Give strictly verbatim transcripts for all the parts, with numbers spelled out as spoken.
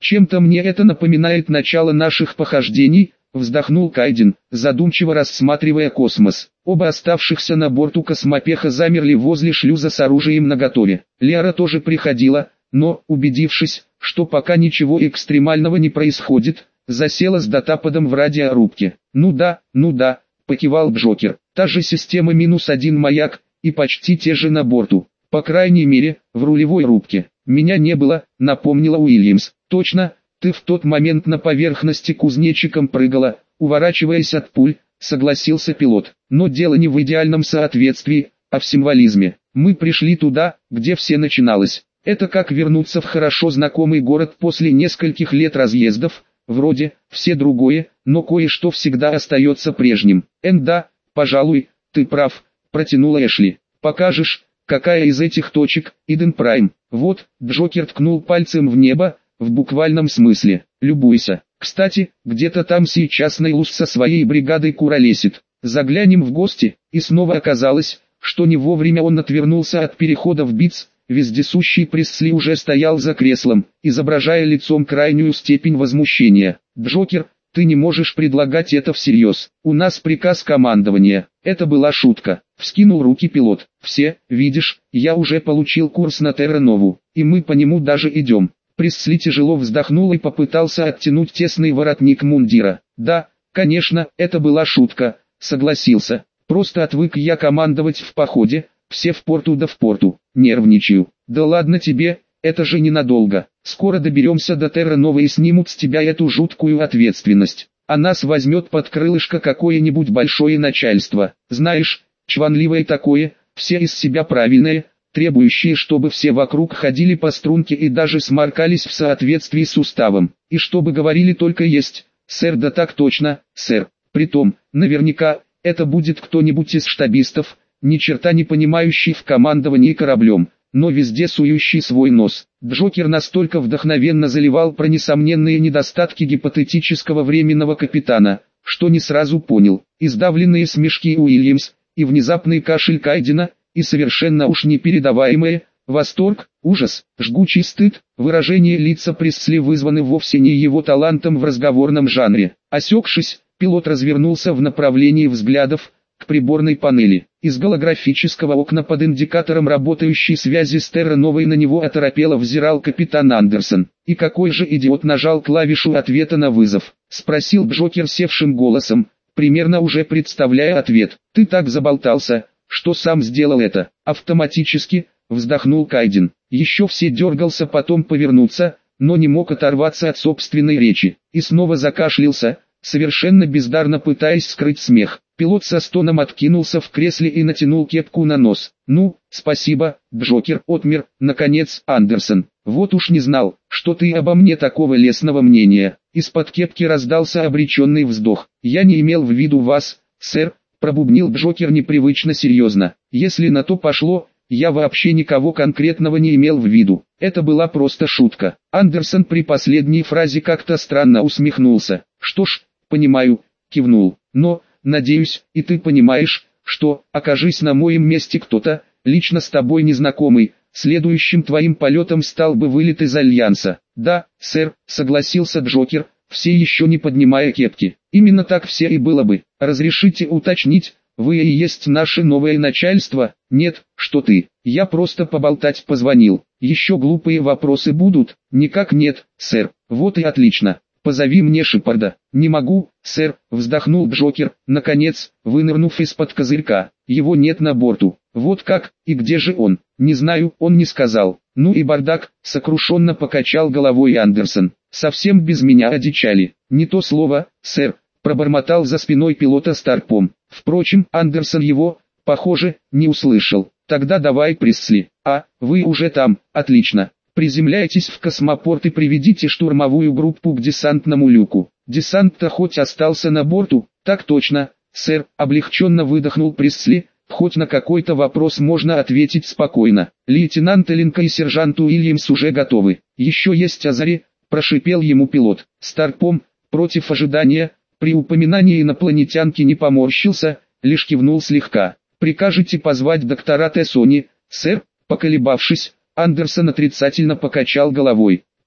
Чем-то мне это напоминает начало наших похождений, вздохнул Кайден, задумчиво рассматривая космос. Оба оставшихся на борту космопеха замерли возле шлюза с оружием наготове. Лиара тоже приходила, но, убедившись, что пока ничего экстремального не происходит, засела с датаподом в радиорубке. «Ну да, ну да», — покивал Джокер, — «та же система минус один маяк, и почти те же на борту, по крайней мере, в рулевой рубке. Меня не было», — напомнила Уильямс. «Точно, ты в тот момент на поверхности кузнечиком прыгала, уворачиваясь от пуль», — согласился пилот. «Но дело не в идеальном соответствии, а в символизме. Мы пришли туда, где все начиналось. Это как вернуться в хорошо знакомый город после нескольких лет разъездов, вроде, все другое, но кое-что всегда остается прежним». «Эн да, пожалуй, ты прав», — протянула Эшли. «Покажешь, какая из этих точек, Иден Прайм?» «Вот», — Джокер ткнул пальцем в небо, в буквальном смысле. «Любуйся. Кстати, где-то там сейчас Нейлус со своей бригадой куролесит. Заглянем в гости». И снова оказалось, что не вовремя он отвернулся от перехода в Битц. Вездесущий Пресли уже стоял за креслом, изображая лицом крайнюю степень возмущения. «Джокер, ты не можешь предлагать это всерьез. У нас приказ командования». Это была шутка. Вскинул руки пилот. «Все, видишь, я уже получил курс на Терра-Нову, и мы по нему даже идем». Пресли тяжело вздохнул и попытался оттянуть тесный воротник мундира. «Да, конечно, это была шутка», — согласился. «Просто отвык я командовать в походе, все в порту да в порту. Нервничаю». «Да ладно тебе, это же ненадолго. Скоро доберемся до Терра-Новой и снимут с тебя эту жуткую ответственность. А нас возьмет под крылышко какое-нибудь большое начальство. Знаешь, чванливое такое, все из себя правильные, требующие, чтобы все вокруг ходили по струнке и даже сморкались в соответствии с уставом. И чтобы говорили только есть, сэр, да так точно, сэр. Притом, наверняка, это будет кто-нибудь из штабистов, ни черта не понимающий в командовании кораблем, но везде сующий свой нос». Джокер настолько вдохновенно заливал про несомненные недостатки гипотетического временного капитана, что не сразу понял. Издавленные смешки Уильямс, и внезапный кашель Кайдена, и совершенно уж непередаваемое, восторг, ужас, жгучий стыд, выражение лица Пресли вызваны вовсе не его талантом в разговорном жанре. Осекшись, пилот развернулся в направлении взглядов, к приборной панели. Из голографического окна под индикатором работающей связи с Терра-Новой на него оторопело взирал капитан Андерсон. «И какой же идиот нажал клавишу ответа на вызов?» — спросил Джокер севшим голосом, примерно уже представляя ответ. «Ты так заболтался, что сам сделал это». «Автоматически», — вздохнул Кайден. Еще все дергался потом повернуться, но не мог оторваться от собственной речи. И снова закашлялся, совершенно бездарно пытаясь скрыть смех. Пилот со стоном откинулся в кресле и натянул кепку на нос. «Ну, спасибо, Джокер», — отмер, наконец, Андерсон. «Вот уж не знал, что ты обо мне такого лестного мнения». Из-под кепки раздался обреченный вздох. «Я не имел в виду вас, сэр», — пробубнил Джокер непривычно серьезно. «Если на то пошло, я вообще никого конкретного не имел в виду. Это была просто шутка». Андерсон при последней фразе как-то странно усмехнулся. «Что ж, понимаю», — кивнул. «Но, надеюсь, и ты понимаешь, что, окажись на моем месте кто-то, лично с тобой незнакомый, следующим твоим полетом стал бы вылет из Альянса». «Да, сэр», — согласился Джокер, все еще не поднимая кепки. «Именно так все и было бы. Разрешите уточнить, вы и есть наше новое начальство?» «Нет, что ты, я просто поболтать позвонил. Еще глупые вопросы будут?» «Никак нет, сэр». «Вот и отлично. Позови мне Шепарда». «Не могу, сэр», — вздохнул Джокер, наконец, вынырнув из-под козырька. «Его нет на борту». «Вот как, и где же он?» «Не знаю, он не сказал». «Ну и бардак», — сокрушенно покачал головой Андерсон. «Совсем без меня одичали». «Не то слово, сэр», — пробормотал за спиной пилота Старпом. Впрочем, Андерсон его, похоже, не услышал. «Тогда давай, Пресли». «А, вы уже там, отлично. Приземляйтесь в космопорт и приведите штурмовую группу к десантному люку». «Десант-то хоть остался на борту?» «Так точно, сэр», — облегченно выдохнул Пресли. «Хоть на какой-то вопрос можно ответить спокойно. Лейтенант Эленка и сержант Уильямс уже готовы. Еще есть Азари», — прошипел ему пилот. Старпом, против ожидания, при упоминании инопланетянки не поморщился, лишь кивнул слегка. «Прикажете позвать доктора Тессони, сэр?» Поколебавшись, Андерсон отрицательно покачал головой.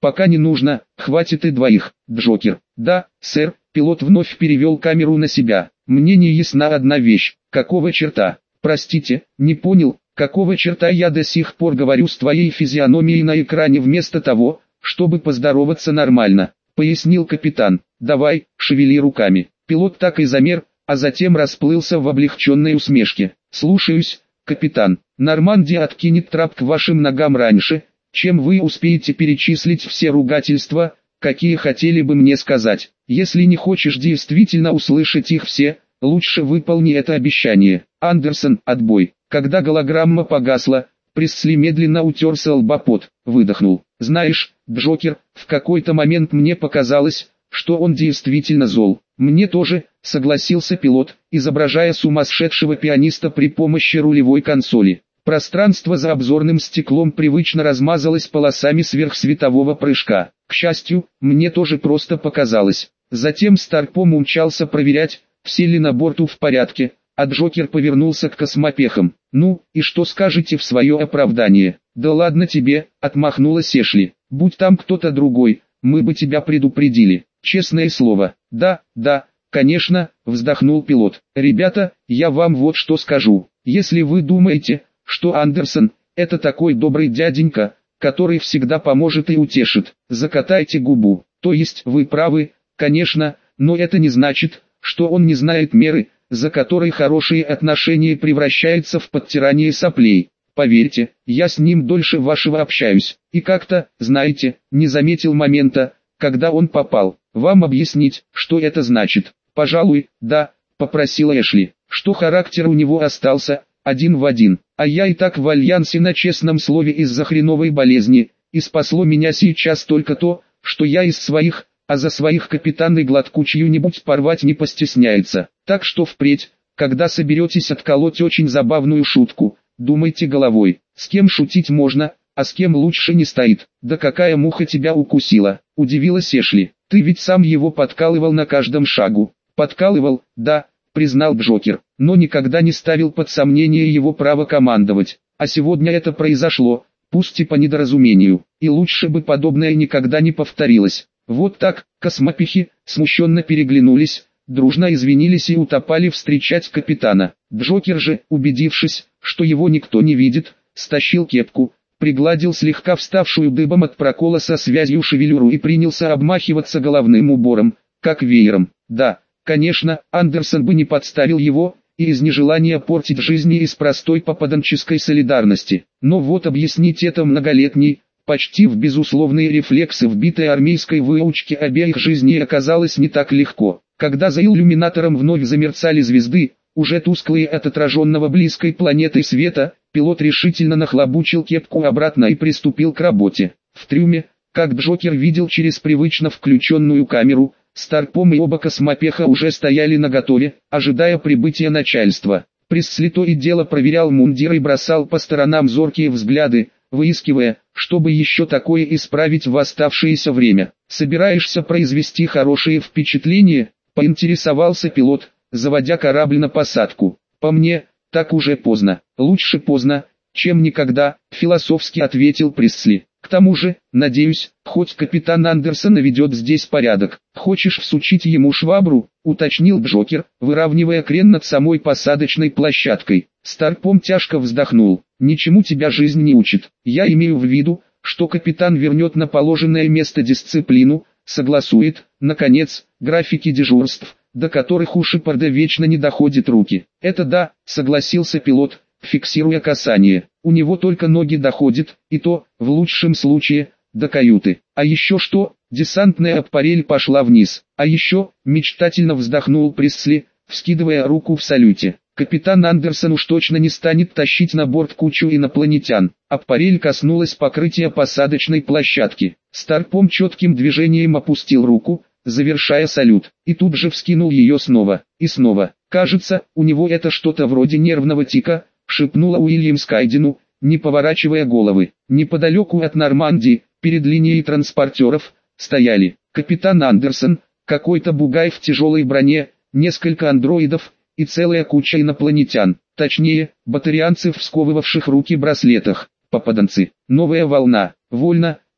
Пока не нужно, хватит и двоих. Джокер. Да, сэр. Пилот вновь перевел камеру на себя. Мне не ясна одна вещь. Какого черта? Простите, не понял. Какого черта я до сих пор говорю с твоей физиономией на экране вместо того, чтобы поздороваться нормально, пояснил капитан. Давай, шевели руками. Пилот так и замер, а затем расплылся в облегченной усмешке. Слушаюсь, капитан. Нормандия откинет трап к вашим ногам раньше, чем вы успеете перечислить все ругательства, какие хотели бы мне сказать. Если не хочешь действительно услышать их все, лучше выполни это обещание. Андерсон, отбой. Когда голограмма погасла, Пресли медленно утерся лба пот, выдохнул. Знаешь, Джокер, в какой-то момент мне показалось, что он действительно зол. Мне тоже, согласился пилот, изображая сумасшедшего пианиста при помощи рулевой консоли. Пространство за обзорным стеклом привычно размазалось полосами сверхсветового прыжка. К счастью, мне тоже просто показалось. Затем Старпом умчался проверять, все ли на борту в порядке, а Джокер повернулся к космопехам. «Ну, и что скажете в свое оправдание?» «Да ладно тебе», — отмахнулась Эшли. «Будь там кто-то другой, мы бы тебя предупредили. Честное слово». «Да, да, конечно», — вздохнул пилот. «Ребята, я вам вот что скажу. Если вы думаете, что Андерсон — это такой добрый дяденька, который всегда поможет и утешит, закатайте губу. То есть вы правы, конечно, но это не значит, что он не знает меры, за которой хорошие отношения превращаются в подтирание соплей. Поверьте, я с ним дольше вашего общаюсь, и как-то, знаете, не заметил момента, когда он попал. Вам объяснить, что это значит?» «Пожалуй, да», — попросила Эшли, «что характер у него остался один в один, а я и так в альянсе на честном слове из-за хреновой болезни, и спасло меня сейчас только то, что я из своих, а за своих капитан и глотку чью-нибудь порвать не постесняется. Так что впредь, когда соберетесь отколоть очень забавную шутку, думайте головой, с кем шутить можно, а с кем лучше не стоит». «Да какая муха тебя укусила?» — удивилась Эшли. «Ты ведь сам его подкалывал на каждом шагу». «Подкалывал, да», — признал Джокер, «но никогда не ставил под сомнение его право командовать. А сегодня это произошло, пусть и по недоразумению, и лучше бы подобное никогда не повторилось». Вот так, космопехи, смущенно переглянулись, дружно извинились и утопали встречать капитана. Джокер же, убедившись, что его никто не видит, стащил кепку, пригладил слегка вставшую дыбом от прокола со связью шевелюру и принялся обмахиваться головным убором, как веером. Да, конечно, Андерсон бы не подставил его, и из нежелания портить жизни из простой попаданческой солидарности. Но вот объяснить это многолетней, почти в безусловные рефлексы вбитой армейской выучки обеих жизней оказалось не так легко. Когда за иллюминатором вновь замерцали звезды, уже тусклые от отраженного близкой планетой света, пилот решительно нахлобучил кепку обратно и приступил к работе. В трюме, как Джокер видел через привычно включенную камеру, Старпом и оба космопеха уже стояли наготове, ожидая прибытия начальства. Пресли то и дело проверял мундир и бросал по сторонам зоркие взгляды, выискивая, чтобы еще такое исправить в оставшееся время. «Собираешься произвести хорошее впечатление?» — поинтересовался пилот, заводя корабль на посадку. «По мне, так уже поздно. Лучше поздно, чем никогда», — философски ответил Пресли. «К тому же, надеюсь, хоть капитан Андерсон наведет здесь порядок». «Хочешь всучить ему швабру?» — уточнил Джокер, выравнивая крен над самой посадочной площадкой. Старпом тяжко вздохнул. «Ничему тебя жизнь не учит. Я имею в виду, что капитан вернет на положенное место дисциплину, согласует, наконец, графики дежурств, до которых у Шепарда вечно не доходят руки». «Это да», — согласился пилот, фиксируя касание. «У него только ноги доходят, и то, в лучшем случае, до каюты. А еще что?» Десантная аппарель пошла вниз. «А еще», — мечтательно вздохнул Пресли, вскидывая руку в салюте, «капитан Андерсон уж точно не станет тащить на борт кучу инопланетян». Аппарель коснулась покрытия посадочной площадки. Старпом четким движением опустил руку, завершая салют, и тут же вскинул ее снова, и снова. «Кажется, у него это что-то вроде нервного тика», — шепнула Уильямс Кайдену, не поворачивая головы. Неподалеку от Нормандии, перед линией транспортеров, стояли капитан Андерсон, какой-то бугай в тяжелой броне, несколько андроидов и целая куча инопланетян, точнее, батарианцев в сковывавших руки браслетах. Попаданцы. Новая волна. Вольно,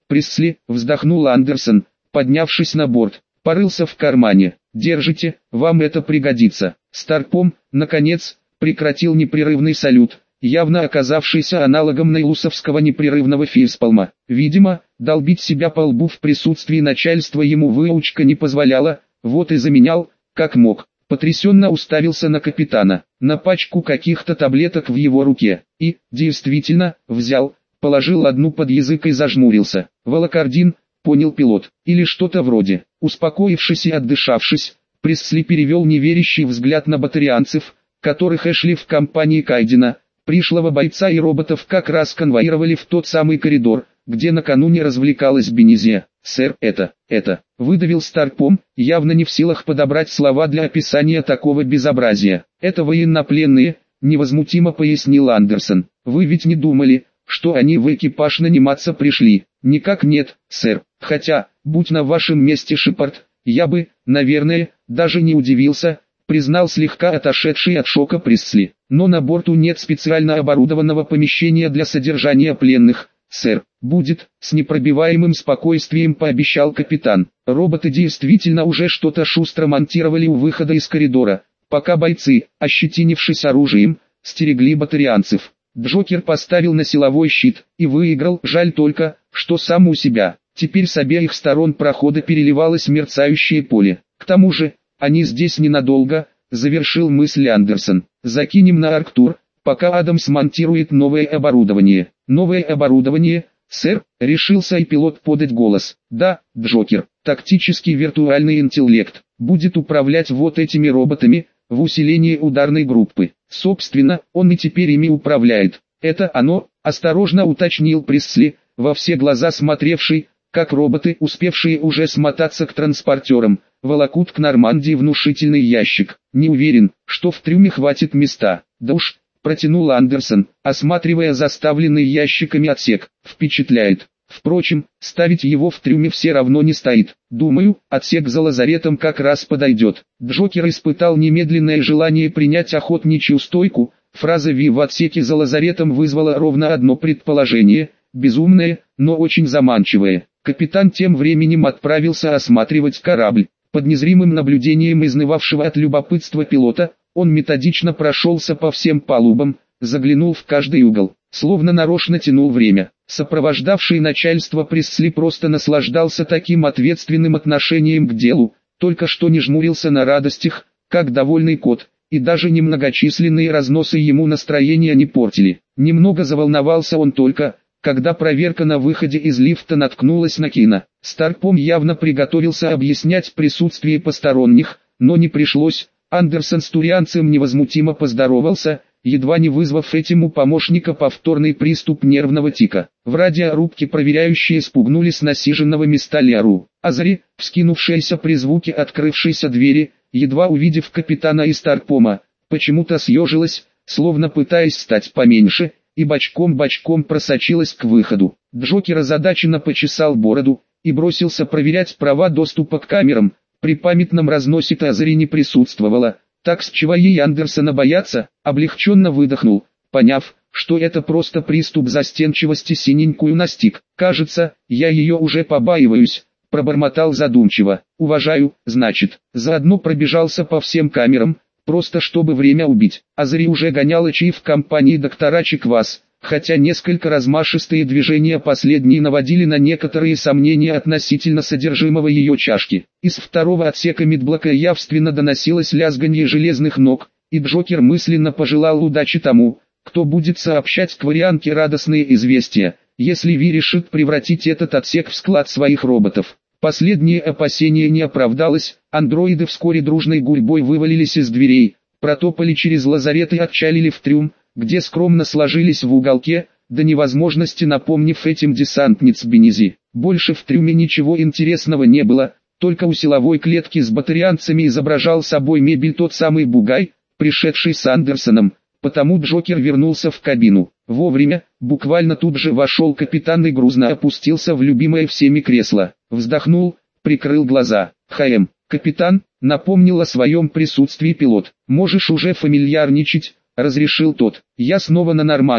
Пресли, вздохнул Андерсон, поднявшись на борт, порылся в кармане. Держите, вам это пригодится. Старпом, наконец, прекратил непрерывный салют, явно оказавшийся аналогом нейлусовского непрерывного фейспалма. Видимо, долбить себя по лбу в присутствии начальства ему выучка не позволяла, вот и заменял, как мог. Потрясенно уставился на капитана, на пачку каких-то таблеток в его руке, и, действительно, взял, положил одну под язык и зажмурился. Волокордин, понял пилот, или что-то вроде. Успокоившись и отдышавшись, Пресли перевел неверящий взгляд на батарианцев, которых Эшли в компании Кайдена, пришлого бойца и роботов как раз конвоировали в тот самый коридор, где накануне развлекалась Бенезия. «Сэр, это, это», — выдавил Старпом, явно не в силах подобрать слова для описания такого безобразия. «Это военнопленные», — невозмутимо пояснил Андерсон. «Вы ведь не думали, что они в экипаж наниматься пришли?» «Никак нет, сэр, хотя, будь на вашем месте Шепард, я бы, наверное, даже не удивился», — признал слегка отошедший от шока Пресли. «Но на борту нет специально оборудованного помещения для содержания пленных, сэр. Будет», — с непробиваемым спокойствием пообещал капитан. Роботы действительно уже что-то шустро монтировали у выхода из коридора, пока бойцы, ощетинившись оружием, стерегли батарианцев. Джокер поставил на силовой щит и выиграл, жаль только, что сам у себя. Теперь с обеих сторон прохода переливалось мерцающее поле. К тому же, они здесь ненадолго, завершил мысль Андерсон. Закинем на Арктур, пока Адамс монтирует новое оборудование. Новое оборудование, сэр, решился и пилот подать голос. Да, Джокер, тактический виртуальный интеллект, будет управлять вот этими роботами, в усилении ударной группы. Собственно, он и теперь ими управляет. Это оно, осторожно уточнил Пресли, во все глаза смотревший, как роботы, успевшие уже смотаться к транспортерам, волокут к Нормандии внушительный ящик. Не уверен, что в трюме хватит места. Да уж, протянул Андерсон, осматривая заставленный ящиками отсек. Впечатляет. Впрочем, ставить его в трюме все равно не стоит. Думаю, отсек за лазаретом как раз подойдет. Джокер испытал немедленное желание принять охотничью стойку. Фраза «Ви» в отсеке за лазаретом вызвала ровно одно предположение, безумное, но очень заманчивое. Капитан тем временем отправился осматривать корабль. Под незримым наблюдением изнывавшего от любопытства пилота, он методично прошелся по всем палубам, заглянул в каждый угол, словно нарочно тянул время. Сопровождавший начальство Пресли просто наслаждался таким ответственным отношением к делу, только что не жмурился на радостях, как довольный кот, и даже немногочисленные разносы ему настроения не портили. Немного заволновался он только, когда проверка на выходе из лифта наткнулась на Кина. Старпом явно приготовился объяснять присутствие посторонних, но не пришлось. Андерсон с турианцем невозмутимо поздоровался, едва не вызвав этим у помощника повторный приступ нервного тика. В радиорубке проверяющие спугнулись насиженного места Лиару. Азари, вскинувшаяся при звуке открывшейся двери, едва увидев капитана и Старпома, почему-то съежилась, словно пытаясь стать поменьше, и бочком-бочком просочилась к выходу. Джокер озадаченно почесал бороду и бросился проверять права доступа к камерам. При памятном разносе-то Азари не присутствовала, так с чего ей Андерсона бояться, облегченно выдохнул, поняв, что это просто приступ застенчивости синенькую настиг. «Кажется, я ее уже побаиваюсь», — пробормотал задумчиво. «Уважаю, значит». Заодно пробежался по всем камерам, просто чтобы время убить. Азари уже гоняла чаи в компании доктора Чиквас, хотя несколько размашистые движения последние наводили на некоторые сомнения относительно содержимого ее чашки. Из второго отсека медблока явственно доносилось лязганье железных ног, и Джокер мысленно пожелал удачи тому, кто будет сообщать кварианке радостные известия, если Ви решит превратить этот отсек в склад своих роботов. Последнее опасение не оправдалось, андроиды вскоре дружной гурьбой вывалились из дверей, протопали через лазарет и отчалили в трюм, где скромно сложились в уголке, до невозможности напомнив этим десантниц Бенези. Больше в трюме ничего интересного не было, только у силовой клетки с батарианцами изображал собой мебель тот самый бугай, пришедший с Андерсоном, потому Джокер вернулся в кабину. Вовремя, буквально тут же вошел капитан и грузно опустился в любимое всеми кресло. Вздохнул, прикрыл глаза. «ХМ, капитан», напомнил о своем присутствии пилот. «Можешь уже фамильярничать», разрешил тот. «Я снова на Нормандии,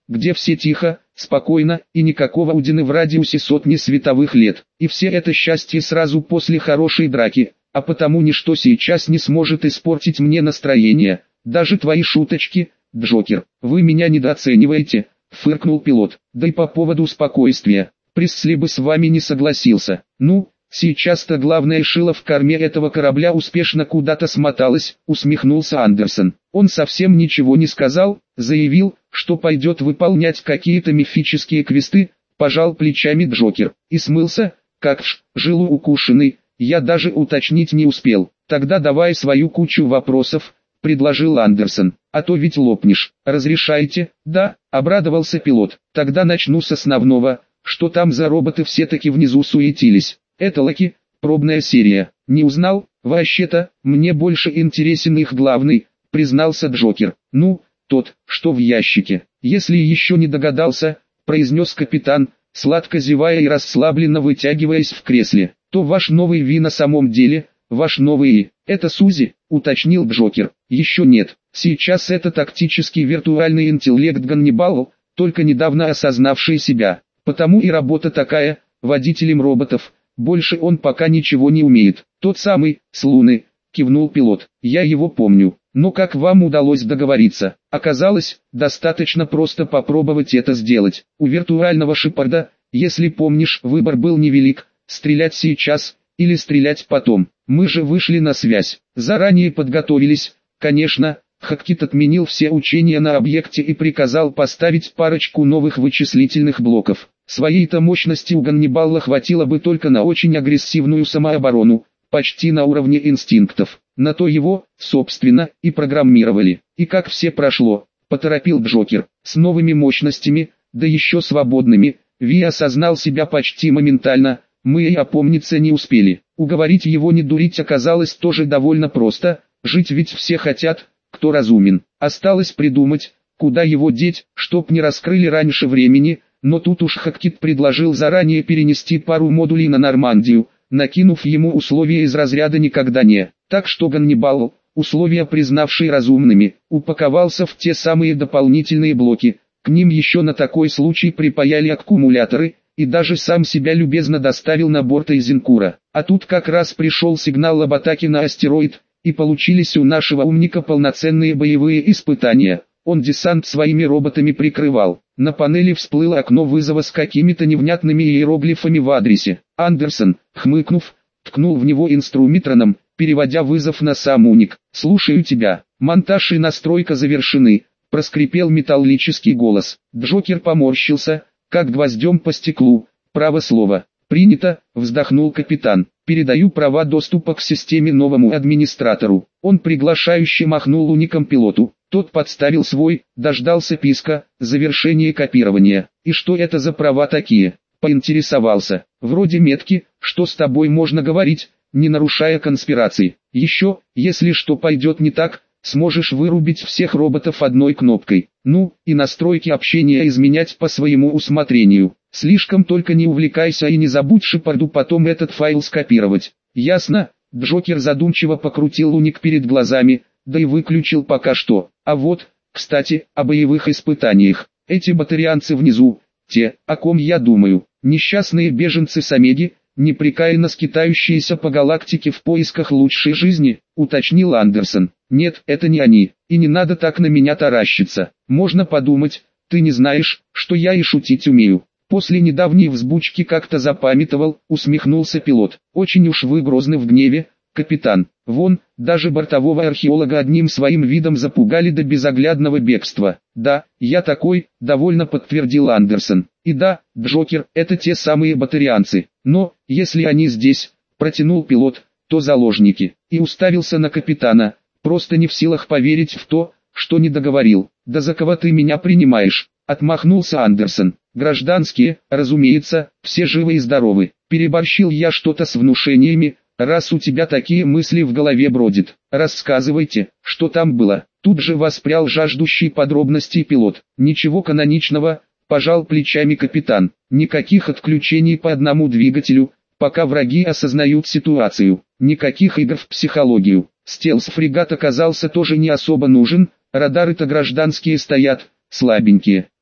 где все тихо, спокойно и никакого Удины в радиусе сотни световых лет. И все это счастье сразу после хорошей драки, а потому ничто сейчас не сможет испортить мне настроение, даже твои шуточки, Джокер. Вы меня недооцениваете, фыркнул пилот. Да и по поводу спокойствия, Пресли бы с вами не согласился. Ну, сейчас-то главная шила в корме этого корабля успешно куда-то смоталась, усмехнулся Андерсон. Он совсем ничего не сказал, заявил, что пойдет выполнять какие-то мифические квесты, пожал плечами Джокер, и смылся, как вш, жилу укушенный, я даже уточнить не успел. Тогда давай свою кучу вопросов, предложил Андерсон, а то ведь лопнешь. Разрешайте? Да, обрадовался пилот. Тогда начну с основного, что там за роботы все-таки внизу суетились. Это Локи, пробная серия. Не узнал? Вообще-то, мне больше интересен их главный, признался Джокер. Ну, тот, что в ящике. Если еще не догадался, произнес капитан, сладко зевая и расслабленно вытягиваясь в кресле, то ваш новый Ви на самом деле, ваш новый, это Сузи, уточнил Джокер. Еще нет, сейчас это тактический виртуальный интеллект Ганнибал, только недавно осознавший себя. Потому и работа такая, водителем роботов, больше он пока ничего не умеет. Тот самый, с Луны, кивнул пилот, я его помню. Но как вам удалось договориться? Оказалось, достаточно просто попробовать это сделать. У виртуального Шепарда, если помнишь, выбор был невелик, стрелять сейчас, или стрелять потом. Мы же вышли на связь, заранее подготовились, конечно. Хаккит отменил все учения на объекте и приказал поставить парочку новых вычислительных блоков. Своей-то мощности у Ганнибала хватило бы только на очень агрессивную самооборону, почти на уровне инстинктов. На то его, собственно, и программировали. И как все прошло, поторопил Джокер, с новыми мощностями, да еще свободными, Ви осознал себя почти моментально, мы и опомниться не успели. Уговорить его не дурить оказалось тоже довольно просто, жить ведь все хотят, кто разумен. Осталось придумать, куда его деть, чтоб не раскрыли раньше времени, но тут уж Хаккит предложил заранее перенести пару модулей на Нормандию, накинув ему условия из разряда «никогда не». Так что Ганнибал, условия признавший разумными, упаковался в те самые дополнительные блоки, к ним еще на такой случай припаяли аккумуляторы, и даже сам себя любезно доставил на борт Эйзенкура. А тут как раз пришел сигнал об атаке на астероид, и получились у нашего умника полноценные боевые испытания. Он десант своими роботами прикрывал. На панели всплыло окно вызова с какими-то невнятными иероглифами в адресе. Андерсон, хмыкнув, ткнул в него инструментроном, переводя вызов на сам уник. «Слушаю тебя. Монтаж и настройка завершены», — проскрипел металлический голос. Джокер поморщился, как гвоздем по стеклу. «Право слово». «Принято», — вздохнул капитан. «Передаю права доступа к системе новому администратору». Он приглашающе махнул уником пилоту. Тот подставил свой, дождался писка, завершение копирования. «И что это за права такие?» — поинтересовался. «Вроде метки, что с тобой можно говорить, не нарушая конспирации. Еще, если что пойдет не так, сможешь вырубить всех роботов одной кнопкой. Ну, и настройки общения изменять по своему усмотрению. Слишком только не увлекайся и не забудь Шепарду потом этот файл скопировать». «Ясно?» — Джокер задумчиво покрутил уник перед глазами, да и выключил пока что. «А вот, кстати, о боевых испытаниях. Эти батарианцы внизу, те, о ком я думаю, несчастные беженцы с Омеги, непрекаянно скитающиеся по галактике в поисках лучшей жизни», — уточнил Андерсон. «Нет, это не они, и не надо так на меня таращиться. Можно подумать, ты не знаешь, что я и шутить умею». После недавней взбучки как-то запамятовал, усмехнулся пилот. «Очень уж вы грозны в гневе, капитан. Вон, даже бортового археолога одним своим видом запугали до безоглядного бегства». «Да, я такой», — довольно подтвердил Андерсон. «И да, Джокер, это те самые батарианцы. Но, если они здесь», — протянул пилот, — «то заложники». И уставился на капитана, просто не в силах поверить в то, что не договорил. «Да за кого ты меня принимаешь?» — отмахнулся Андерсон. «Гражданские, разумеется, все живы и здоровы. Переборщил я что-то с внушениями, раз у тебя такие мысли в голове бродят. Рассказывайте, что там было». Тут же воспрял жаждущий подробностей пилот. «Ничего каноничного», — пожал плечами капитан. «Никаких отключений по одному двигателю, пока враги осознают ситуацию. Никаких игр в психологию. Стелс-фрегат оказался тоже не особо нужен, радары-то гражданские стоят, слабенькие.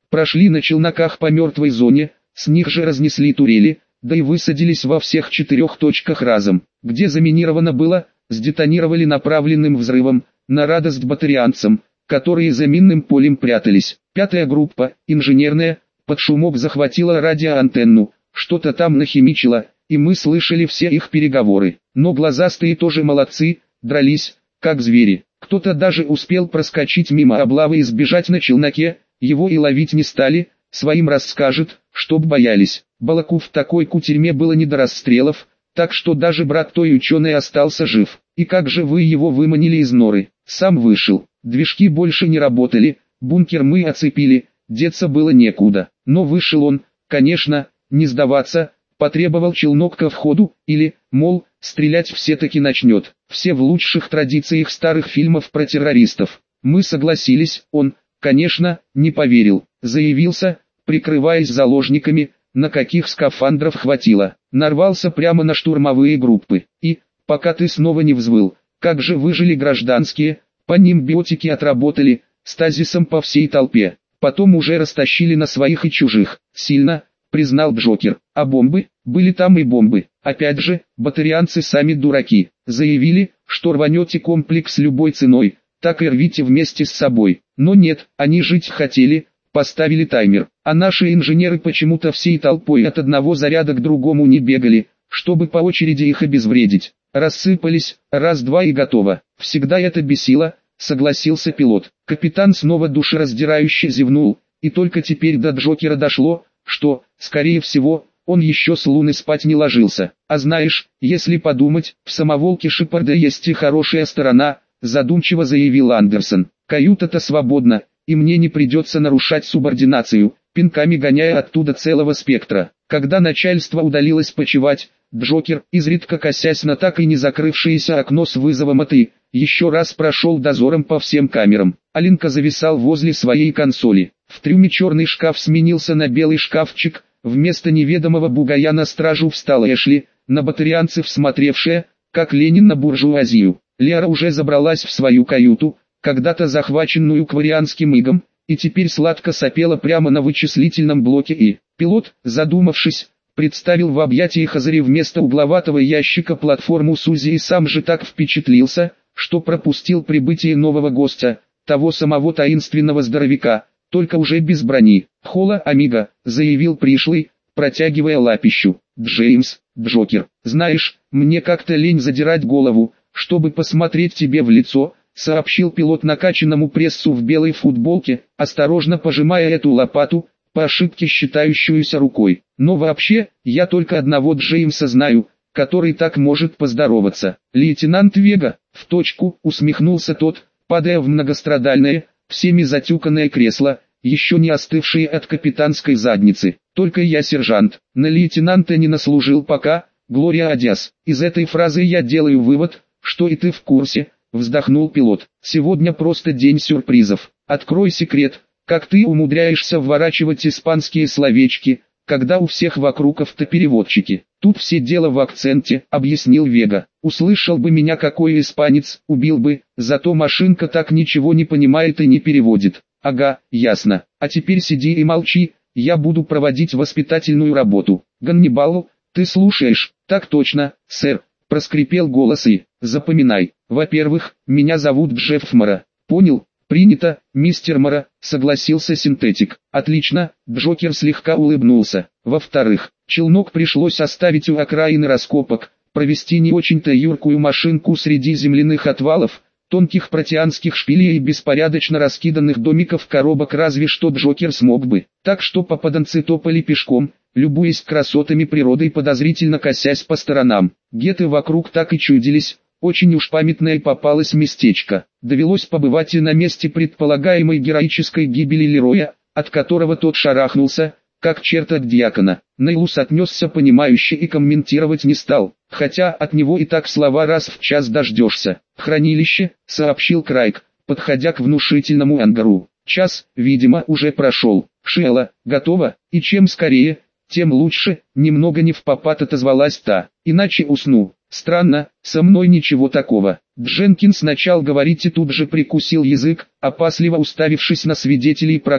Прошли на челноках по мертвой зоне, с них же разнесли турели, да и высадились во всех четырех точках разом. Где заминировано было, сдетонировали направленным взрывом, на радость батарианцам, которые за минным полем прятались. Пятая группа, инженерная, под шумок захватила радиоантенну, что-то там нахимичила, и мы слышали все их переговоры. Но глазастые тоже молодцы, дрались, как звери. Кто-то даже успел проскочить мимо облавы и сбежать на челноке, его и ловить не стали, своим расскажет, чтоб боялись. Балаку в такой кутерьме было не до расстрелов, так что даже брат той ученый остался жив. И как же вы его выманили из норы? Сам вышел. Движки больше не работали, бункер мы оцепили, деться было некуда. Но вышел он, конечно, не сдаваться, потребовал челнок ко входу, или, мол, стрелять все-таки начнет. Все в лучших традициях старых фильмов про террористов. Мы согласились, он, конечно, не поверил. Заявился, прикрываясь заложниками, на каких скафандров хватило. Нарвался прямо на штурмовые группы. И, пока ты снова не взвыл, как же выжили гражданские, по ним биотики отработали, стазисом по всей толпе. Потом уже растащили на своих и чужих. Сильно, признал Джокер. А бомбы? Были там и бомбы. Опять же, батарианцы сами дураки. Заявили, что рванете комплекс любой ценой, так и рвите вместе с собой. Но нет, они жить хотели, поставили таймер. А наши инженеры почему-то всей толпой от одного заряда к другому не бегали, чтобы по очереди их обезвредить. Рассыпались, раз-два и готово. Всегда это бесило, согласился пилот. Капитан снова душераздирающе зевнул, и только теперь до Джокера дошло, что, скорее всего, он еще с луны спать не ложился. А знаешь, если подумать, в самоволке Шепарда есть и хорошая сторона, задумчиво заявил Андерсон. Каюта-то свободна, и мне не придется нарушать субординацию, пинками гоняя оттуда целого спектра. Когда начальство удалилось почевать, Джокер, изредка косясь на так и не закрывшееся окно с вызовом от И, еще раз прошел дозором по всем камерам. Алинка зависал возле своей консоли. В трюме черный шкаф сменился на белый шкафчик, вместо неведомого бугая на стражу встал Эшли, на батарианцев смотревшая, как Ленин на буржуазию. Лера уже забралась в свою каюту, когда-то захваченную кварианским игом, и теперь сладко сопела прямо на вычислительном блоке И. Пилот, задумавшись, представил в объятиях Азари вместо угловатого ящика платформу Сузи и сам же так впечатлился, что пропустил прибытие нового гостя, того самого таинственного здоровяка, только уже без брони. «Хола, амиго», — заявил пришлый, протягивая лапищу. «Джеймс, Джокер, знаешь, мне как-то лень задирать голову, чтобы посмотреть тебе в лицо», — сообщил пилот накачанному прессу в белой футболке, осторожно пожимая эту лопату, по ошибке считающуюся рукой. «Но вообще, я только одного Джеймса знаю, который так может поздороваться. Лейтенант Вега», — в точку, усмехнулся тот, падая в многострадальное, всеми затюканное кресло, еще не остывшее от капитанской задницы. «Только я сержант, на лейтенанта не наслужил пока, Глория Адиас». Из этой фразы я делаю вывод, что и ты в курсе, вздохнул пилот. «Сегодня просто день сюрпризов. Открой секрет, как ты умудряешься вворачивать испанские словечки, когда у всех вокруг автопереводчики». «Тут все дело в акценте», — объяснил Вега. «Услышал бы меня какой испанец, убил бы, зато машинка так ничего не понимает и не переводит». «Ага, ясно. А теперь сиди и молчи, я буду проводить воспитательную работу». «Ганнибал, ты слушаешь?» «Так точно, сэр», — проскрипел голос И. «Запоминай. Во-первых, меня зовут Джефф Мора». «Понял, принято, мистер Мора», — согласился синтетик. «Отлично», — Джокер слегка улыбнулся. «Во-вторых, челнок пришлось оставить у окраины раскопок, провести не очень-то юркую машинку среди земляных отвалов, тонких протеанских шпилей и беспорядочно раскиданных домиков коробок, разве что Джокер смог бы. Так что попаданцы топали пешком, любуясь красотами природы и подозрительно косясь по сторонам. Геты вокруг так и чудились, очень уж памятное попалось местечко. Довелось побывать и на месте предполагаемой героической гибели Лероя, от которого тот шарахнулся, как черт от дьякона. Нейлус отнесся понимающе и комментировать не стал, хотя от него и так слова раз в час дождешься. «Хранилище», — сообщил Крайк, подходя к внушительному ангару. «Час, видимо, уже прошел. Шелла, готово, и чем скорее, тем лучше», — немного не впопад отозвалась та. «Иначе усну». «Странно, со мной ничего такого». Дженкинс начал говорить и тут же прикусил язык, опасливо уставившись на свидетелей прокола.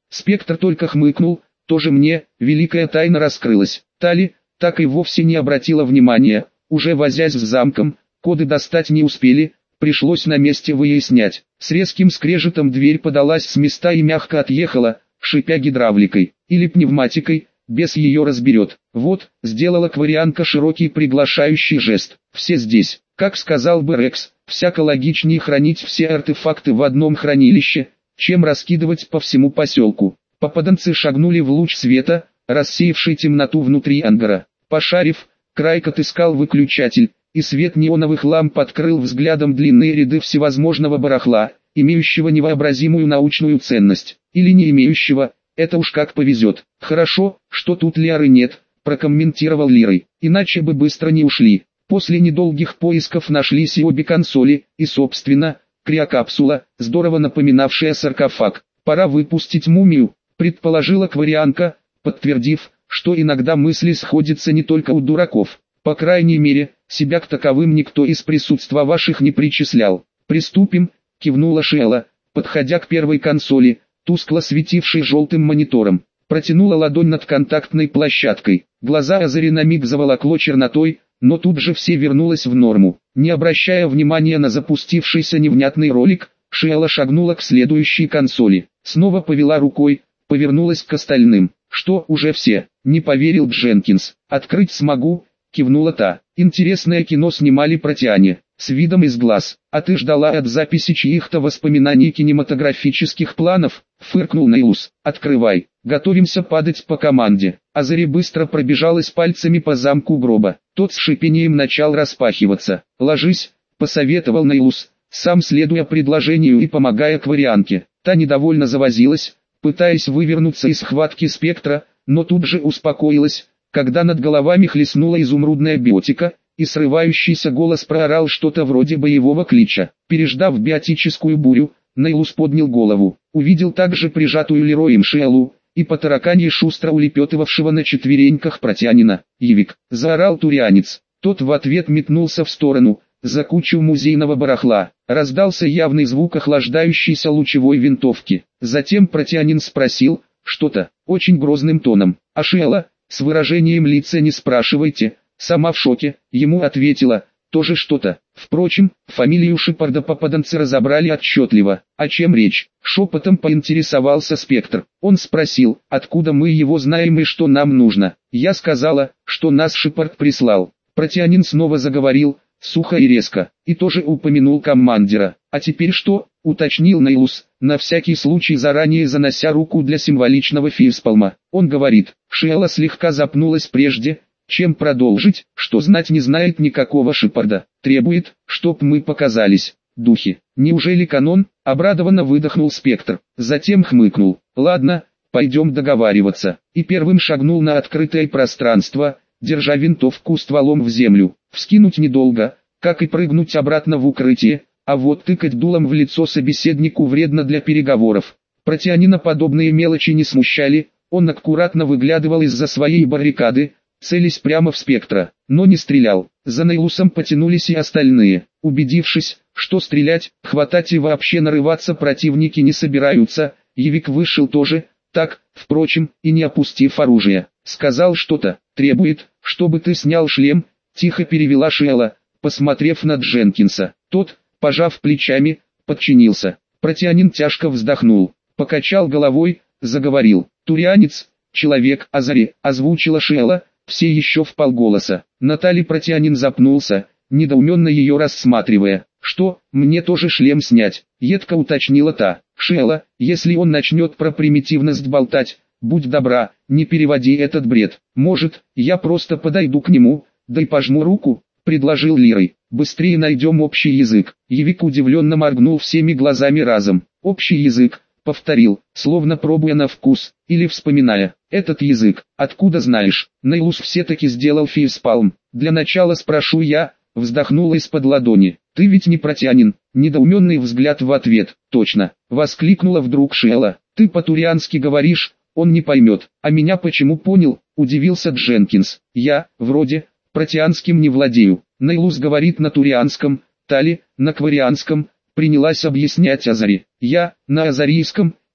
Спектр только хмыкнул, тоже мне, великая тайна раскрылась. Тали, так и вовсе не обратила внимания, уже возясь с замком, коды достать не успели, пришлось на месте выяснять. С резким скрежетом дверь подалась с места и мягко отъехала, шипя гидравликой, или пневматикой, бес ее разберет. Вот, сделала кварианка широкий приглашающий жест. Все здесь. Как сказал бы Рекс, всяко логичнее хранить все артефакты в одном хранилище, чем раскидывать по всему поселку. Попаданцы шагнули в луч света, рассеявший темноту внутри ангара. Пошарив, Крайк отыскал выключатель, и свет неоновых ламп открыл взглядом длинные ряды всевозможного барахла, имеющего невообразимую научную ценность, или не имеющего, это уж как повезет. Хорошо, что тут Лиары нет, прокомментировал Лирой, иначе бы быстро не ушли. После недолгих поисков нашлись и обе консоли, и собственно, криокапсула, здорово напоминавшая саркофаг. Пора выпустить мумию, предположила кварианка, подтвердив, что иногда мысли сходятся не только у дураков. По крайней мере, себя к таковым никто из присутствовавших не причислял. «Приступим», — кивнула Шиэла, подходя к первой консоли, тускло светившей желтым монитором. Протянула ладонь над контактной площадкой. Глаза Азари на миг заволокло чернотой, но тут же все вернулось в норму. Не обращая внимания на запустившийся невнятный ролик, Шиэла шагнула к следующей консоли. Снова повела рукой, повернулась к остальным. «Что, уже все?» — не поверил Дженкинс. «Открыть смогу», — кивнула та. «Интересное кино снимали про Тиане, с видом из глаз. А ты ждала от записи чьих-то воспоминаний кинематографических планов?» — фыркнул Нейлус. «Открывай. Готовимся падать по команде». Азари быстро пробежалась пальцами по замку гроба. Тот с шипением начал распахиваться. «Ложись», — посоветовал Нейлус, сам следуя предложению и помогая кварианке. Та недовольно завозилась, пытаясь вывернуться из схватки спектра, но тут же успокоилась, когда над головами хлестнула изумрудная биотика, и срывающийся голос проорал что-то вроде боевого клича. Переждав биотическую бурю, Нейлус поднял голову, увидел также прижатую Лероем Шиэлу, и по тараканье шустро улепетывавшего на четвереньках протянина. «Явик!» — заорал турианец. Тот в ответ метнулся в сторону, за кучу музейного барахла. Раздался явный звук охлаждающейся лучевой винтовки. Затем протянин спросил, что-то, очень грозным тоном. А Шиэла, с выражением лица не спрашивайте, сама в шоке, ему ответила, тоже что-то. Впрочем, фамилию Шепарда попаданцы разобрали отчетливо. О чем речь? Шепотом поинтересовался Спектр. Он спросил, откуда мы его знаем и что нам нужно. Я сказала, что нас Шепард прислал. Протянин снова заговорил, сухо и резко, и тоже упомянул командира. «А теперь что?» — уточнил Нейлус, на всякий случай заранее занося руку для символичного фейспалма. Он говорит, Шиэла слегка запнулась прежде, чем продолжить, что знать не знает никакого Шепарда. Требует, чтоб мы показались. Духи. Неужели канон? Обрадованно выдохнул Спектр. Затем хмыкнул. Ладно, пойдем договариваться. И первым шагнул на открытое пространство, держа винтовку стволом в землю. Вскинуть недолго, как и прыгнуть обратно в укрытие, а вот тыкать дулом в лицо собеседнику вредно для переговоров. Протянина подобные мелочи не смущали, он аккуратно выглядывал из-за своей баррикады, целясь прямо в Спектра, но не стрелял. За Нейлусом потянулись и остальные. Убедившись, что стрелять, хватать и вообще нарываться противники не собираются, Явик вышел тоже, так, впрочем, и не опустив оружие. Сказал что-то, требует, чтобы ты снял шлем, тихо перевела Шиэла, посмотрев на Дженкинса. Тот, пожав плечами, подчинился. Протянин тяжко вздохнул, покачал головой, заговорил. Турианец, человек Азари, озвучила Шиэла, все еще вполголоса. Натали Протянин запнулся, недоуменно ее рассматривая. «Что, мне тоже шлем снять?» — едко уточнила та. «Шиэла, если он начнет про примитивность болтать, будь добра, не переводи этот бред. Может, я просто подойду к нему, да и пожму руку?» — предложил Лирой. «Быстрее найдем общий язык». Явик удивленно моргнул всеми глазами разом. «Общий язык», — повторил, словно пробуя на вкус, или вспоминая. «Этот язык, откуда знаешь?» Нейлус все-таки сделал фейспалм. «Для начала спрошу я», — вздохнула из-под ладони. «Ты ведь не Протянин?» Недоуменный взгляд в ответ. «Точно», — воскликнула вдруг Шиэла. «Ты по-туриански говоришь, он не поймет». «А меня почему понял?» — удивился Дженкинс. «Я, вроде, протианским не владею». Нейлус говорит на турианском, Тали, на кварианском, принялась объяснять Азари. «Я, на азарийском»,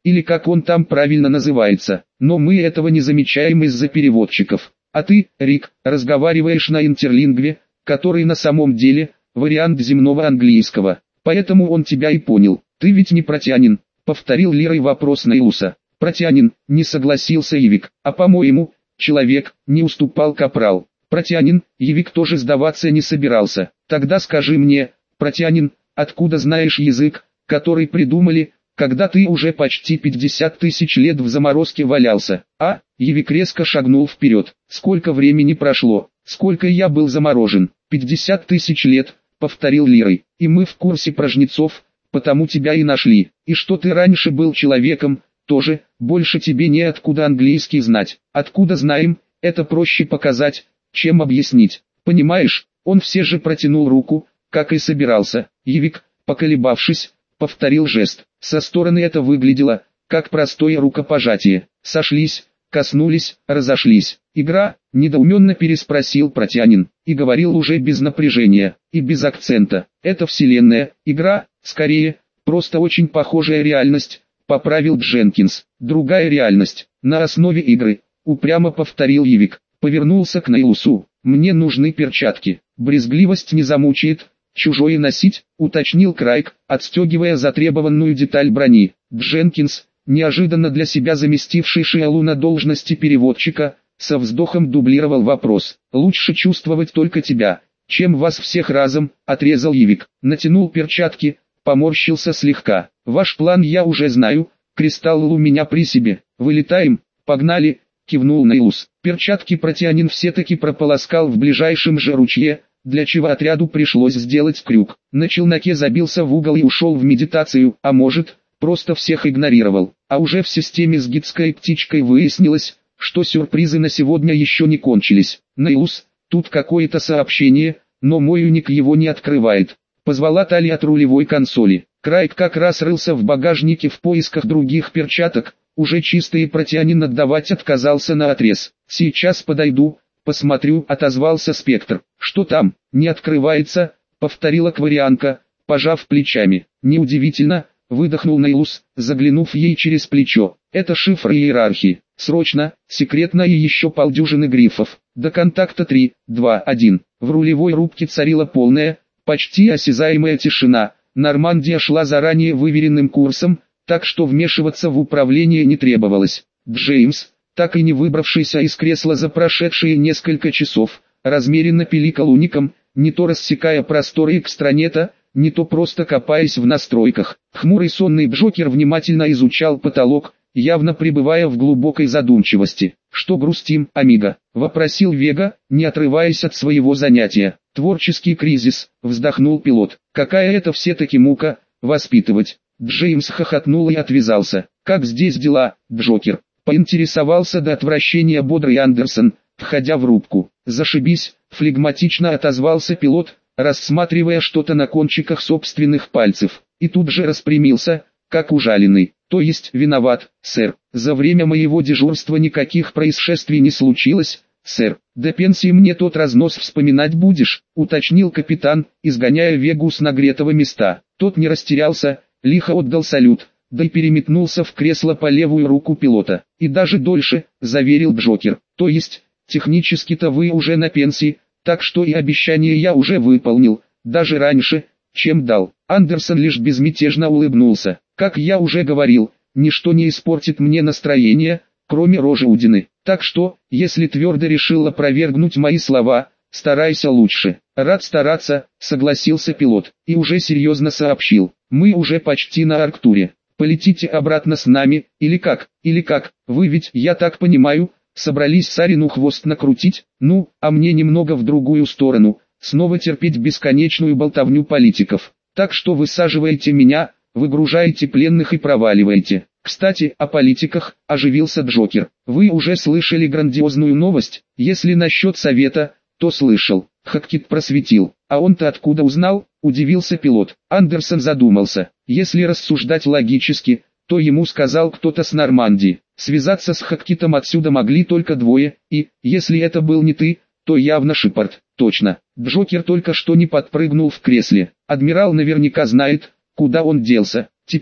или как он там правильно называется, но мы этого не замечаем из-за переводчиков. А ты, Рик, разговариваешь на интерлингве, который на самом деле вариант земного английского, поэтому он тебя и понял. Ты ведь не протянин, повторил Лирой вопрос Нейлуса. Протянин, не согласился Ивик, а по-моему, человек, не уступал Капрал. Протянин, Ивик тоже сдаваться не собирался. Тогда скажи мне, Протянин, откуда знаешь язык, который придумали, когда ты уже почти пятьдесят тысяч лет в заморозке валялся? А, Ивик резко шагнул вперед. Сколько времени прошло, сколько я был заморожен? пятьдесят тысяч лет, повторил Лирой. И мы в курсе про жнецов, потому тебя и нашли. И что ты раньше был человеком, тоже, больше тебе неоткуда английский знать. Откуда знаем, это проще показать, чем объяснить. Понимаешь, он все же протянул руку, как и собирался. Ивик, поколебавшись, повторил жест. Со стороны это выглядело, как простое рукопожатие. Сошлись, коснулись, разошлись. Игра, недоуменно переспросил Протянин, и говорил уже без напряжения, и без акцента. Это вселенная, игра, скорее, просто очень похожая реальность, поправил Дженкинс. Другая реальность, на основе игры, упрямо повторил Ивик. Повернулся к Нейлусу. Мне нужны перчатки. Брезгливость не замучает, чужое носить, уточнил Крайк, отстегивая затребованную деталь брони. Дженкинс, неожиданно для себя заместивший Шиалу на должности переводчика, со вздохом дублировал вопрос. Лучше чувствовать только тебя, чем вас всех разом, отрезал Ивик. Натянул перчатки, поморщился слегка. Ваш план я уже знаю, кристалл у меня при себе. Вылетаем, погнали, кивнул Нейлус. Перчатки Протянин все-таки прополоскал в ближайшем же ручье, для чего отряду пришлось сделать крюк. На челноке забился в угол и ушел в медитацию, а может, просто всех игнорировал. А уже в системе с гидской птичкой выяснилось, что сюрпризы на сегодня еще не кончились. Нейлус, тут какое-то сообщение, но мой уник его не открывает. Позвала Тали от рулевой консоли. Крайк как раз рылся в багажнике в поисках других перчаток, уже чистые Протянин отдавать отказался наотрез. Сейчас подойду, посмотрю, отозвался Спектр. Что там, не открывается, повторила Кварианка, пожав плечами. Неудивительно, выдохнул Нейлус, заглянув ей через плечо. Это шифр иерархии. Срочно, секретно и еще полдюжины грифов. До контакта три, два, один. В рулевой рубке царила полная, почти осязаемая тишина. Нормандия шла заранее выверенным курсом, так что вмешиваться в управление не требовалось. Джеймс, так и не выбравшийся из кресла за прошедшие несколько часов, размеренно пиликал уником, не то рассекая просторы экстранета, не то просто копаясь в настройках. Хмурый сонный Джокер внимательно изучал потолок, явно пребывая в глубокой задумчивости. «Что грустим, амиго?» — вопросил Вега, не отрываясь от своего занятия. «Творческий кризис», — вздохнул пилот. «Какая это все-таки мука, воспитывать». Джеймс хохотнул и отвязался. «Как здесь дела, Джокер?» — поинтересовался до отвращения бодрый Андерсон, входя в рубку. «Зашибись», — флегматично отозвался пилот, рассматривая что-то на кончиках собственных пальцев. И тут же распрямился, как ужаленный. «То есть виноват, сэр. За время моего дежурства никаких происшествий не случилось, сэр. До пенсии мне тот разнос вспоминать будешь», — уточнил капитан, изгоняя Вегу с нагретого места. Тот не растерялся, лихо отдал салют, да и переметнулся в кресло по левую руку пилота. «И даже дольше», — заверил Джокер. «То есть, технически-то вы уже на пенсии, так что и обещание я уже выполнил, даже раньше, чем дал». Андерсон лишь безмятежно улыбнулся. «Как я уже говорил, ничто не испортит мне настроение, кроме рожи Удины. Так что, если твердо решил опровергнуть мои слова, старайся лучше». «Рад стараться», — согласился пилот, и уже серьезно сообщил. «Мы уже почти на Арктуре. Полетите обратно с нами, или как, или как, вы ведь, я так понимаю, собрались Сарину хвост накрутить, ну, а мне немного в другую сторону, снова терпеть бесконечную болтовню политиков. Так что высаживаете меня, выгружаете пленных и проваливаете». «Кстати, о политиках», — оживился Джокер. «Вы уже слышали грандиозную новость? Если насчет совета, то слышал». Хаккит просветил. «А он-то откуда узнал?» — удивился пилот. Андерсон задумался. Если рассуждать логически, то ему сказал кто-то с Нормандии. Связаться с Хаккитом отсюда могли только двое, и, если это был не ты, то явно Шепард. Точно. Джокер только что не подпрыгнул в кресле. Адмирал наверняка знает, куда он делся. Теперь,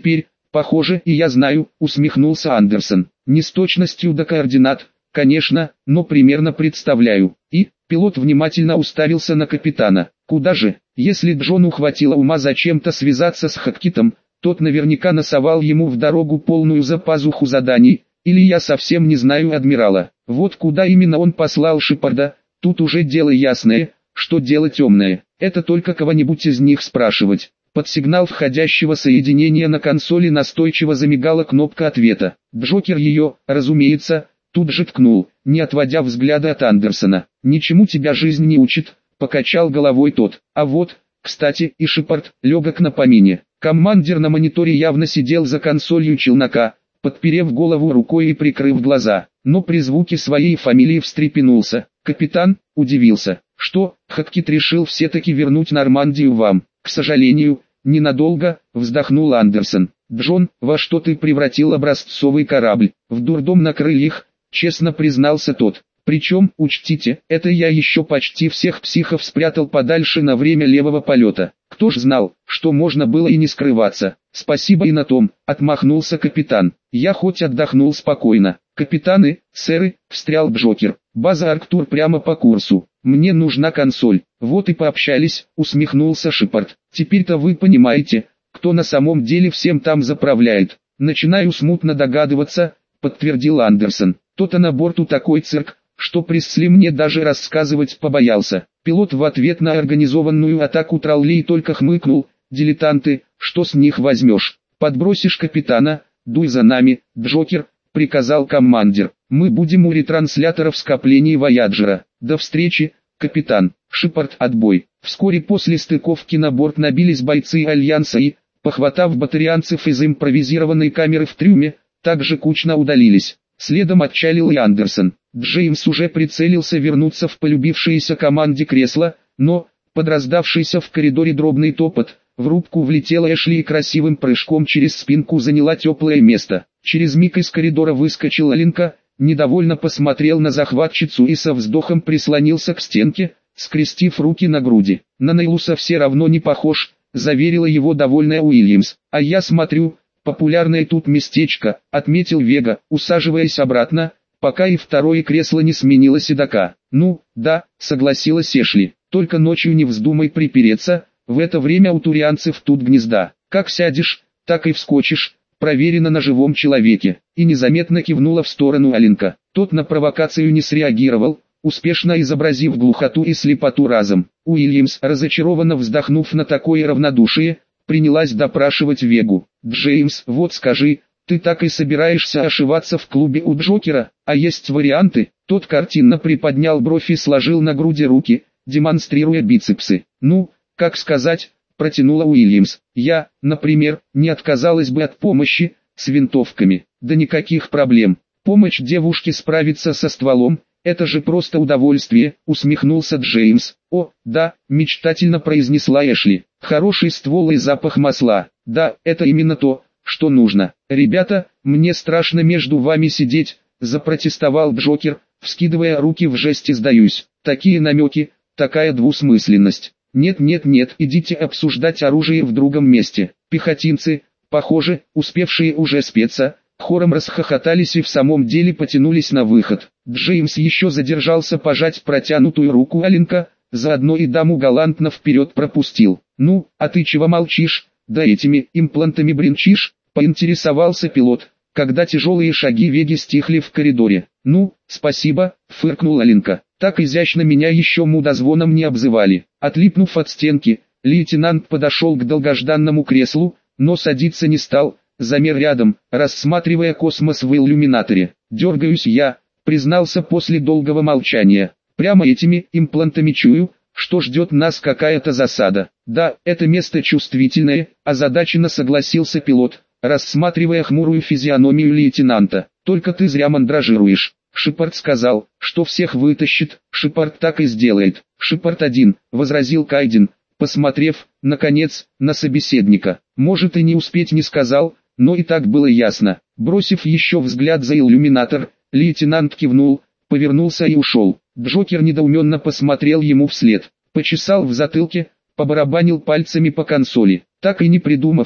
Похоже, и я знаю, усмехнулся Андерсон. Не с точностью до координат, конечно, но примерно представляю. И, пилот внимательно уставился на капитана. Куда же, если Джону хватило ума зачем-то связаться с Хаккитом, тот наверняка насовал ему в дорогу полную запазуху заданий, или я совсем не знаю адмирала. Вот куда именно он послал Шепарда, тут уже дело ясное, что дело темное. Это только кого-нибудь из них спрашивать. Под сигнал входящего соединения на консоли настойчиво замигала кнопка ответа. Джокер ее, разумеется, тут же ткнул, не отводя взгляда от Андерсона. «Ничему тебя жизнь не учит», — покачал головой тот. «А вот, кстати, и Шепард, легок на помине». Командир на мониторе явно сидел за консолью челнока, подперев голову рукой и прикрыв глаза, но при звуке своей фамилии встрепенулся. Капитан удивился, что Хаккит решил все-таки вернуть Нормандию вам. «К сожалению, ненадолго», — вздохнул Андерсон. «Джон, во что ты превратил образцовый корабль?» «В дурдом на крыльях», — честно признался тот. «Причем, учтите, это я еще почти всех психов спрятал подальше на время левого полета. Кто ж знал, что можно было и не скрываться?» «Спасибо и на том», — отмахнулся капитан. «Я хоть отдохнул спокойно». «Капитаны, сэры», — встрял Джокер. «База Арктур прямо по курсу. Мне нужна консоль». «Вот и пообщались», — усмехнулся Шепард. «Теперь-то вы понимаете, кто на самом деле всем там заправляет». «Начинаю смутно догадываться», — подтвердил Андерсон. «То-то на борту такой цирк, что Пресли мне даже рассказывать побоялся». Пилот в ответ на организованную атаку троллей только хмыкнул. «Дилетанты, что с них возьмешь? Подбросишь капитана, дуй за нами, Джокер», — приказал командир. «Мы будем у ретрансляторов скоплений Вояджера. До встречи, капитан». Шепард, отбой. Вскоре после стыковки на борт набились бойцы Альянса и, похватав батарианцев из импровизированной камеры в трюме, также кучно удалились. Следом отчалил и Андерсон. Джеймс уже прицелился вернуться в полюбившееся команде кресло, но, под раздавшийся в коридоре дробный топот, в рубку влетела Эшли и красивым прыжком через спинку заняла теплое место. Через миг из коридора выскочила Линка, недовольно посмотрел на захватчицу и со вздохом прислонился к стенке, скрестив руки на груди. «На Нейлуса все равно не похож», — заверила его довольная Уильямс. «А я смотрю, популярное тут местечко», — отметил Вега, усаживаясь обратно, пока и второе кресло не сменило седока. «Ну, да», — согласилась Эшли, — «только ночью не вздумай припереться, в это время у турианцев тут гнезда. Как сядешь, так и вскочишь, проверено на живом человеке». И незаметно кивнула в сторону Алинка. Тот на провокацию не среагировал, успешно изобразив глухоту и слепоту разом. Уильямс, разочарованно вздохнув на такое равнодушие, принялась допрашивать Вегу. «Джеймс, вот скажи, ты так и собираешься ошиваться в клубе у Джокера, а есть варианты?» Тот картинно приподнял бровь и сложил на груди руки, демонстрируя бицепсы. «Ну, как сказать», — протянула Уильямс. «Я, например, не отказалась бы от помощи, с винтовками». «Да никаких проблем. Помощь девушке справиться со стволом, это же просто удовольствие», — усмехнулся Джеймс. «О, да», — мечтательно произнесла Эшли. «Хороший ствол и запах масла. Да, это именно то, что нужно». «Ребята, мне страшно между вами сидеть», — запротестовал Джокер, вскидывая руки в жесте «сдаюсь». Такие намеки, такая двусмысленность. «Нет-нет-нет, идите обсуждать оружие в другом месте». Пехотинцы, похоже, успевшие уже спеться, хором расхохотались и в самом деле потянулись на выход. Джеймс еще задержался пожать протянутую руку Алинка, заодно и даму галантно вперед пропустил. «Ну, а ты чего молчишь, да этими имплантами бренчишь?» — поинтересовался пилот, когда тяжелые шаги Веги стихли в коридоре. «Ну, спасибо», — фыркнул Алинка. «Так изящно меня еще мудозвоном не обзывали». Отлипнув от стенки, лейтенант подошел к долгожданному креслу, но садиться не стал, замер рядом, рассматривая космос в иллюминаторе. «Дергаюсь я», — признался после долгого молчания. «Прямо этими имплантами чую, что ждет нас какая-то засада». «Да, это место чувствительное», — озадаченно согласился пилот, рассматривая хмурую физиономию лейтенанта. «Только ты зря мандражируешь. Шепард сказал, что всех вытащит, Шепард так и сделает». «Шепард один», — возразил Кайден, посмотрев, наконец, на собеседника. «Может и не успеть не сказал, но и так было ясно». Бросив еще взгляд за иллюминатор, лейтенант кивнул, повернулся и ушел. Джокер недоуменно посмотрел ему вслед, почесал в затылке, побарабанил пальцами по консоли, так и не придумав,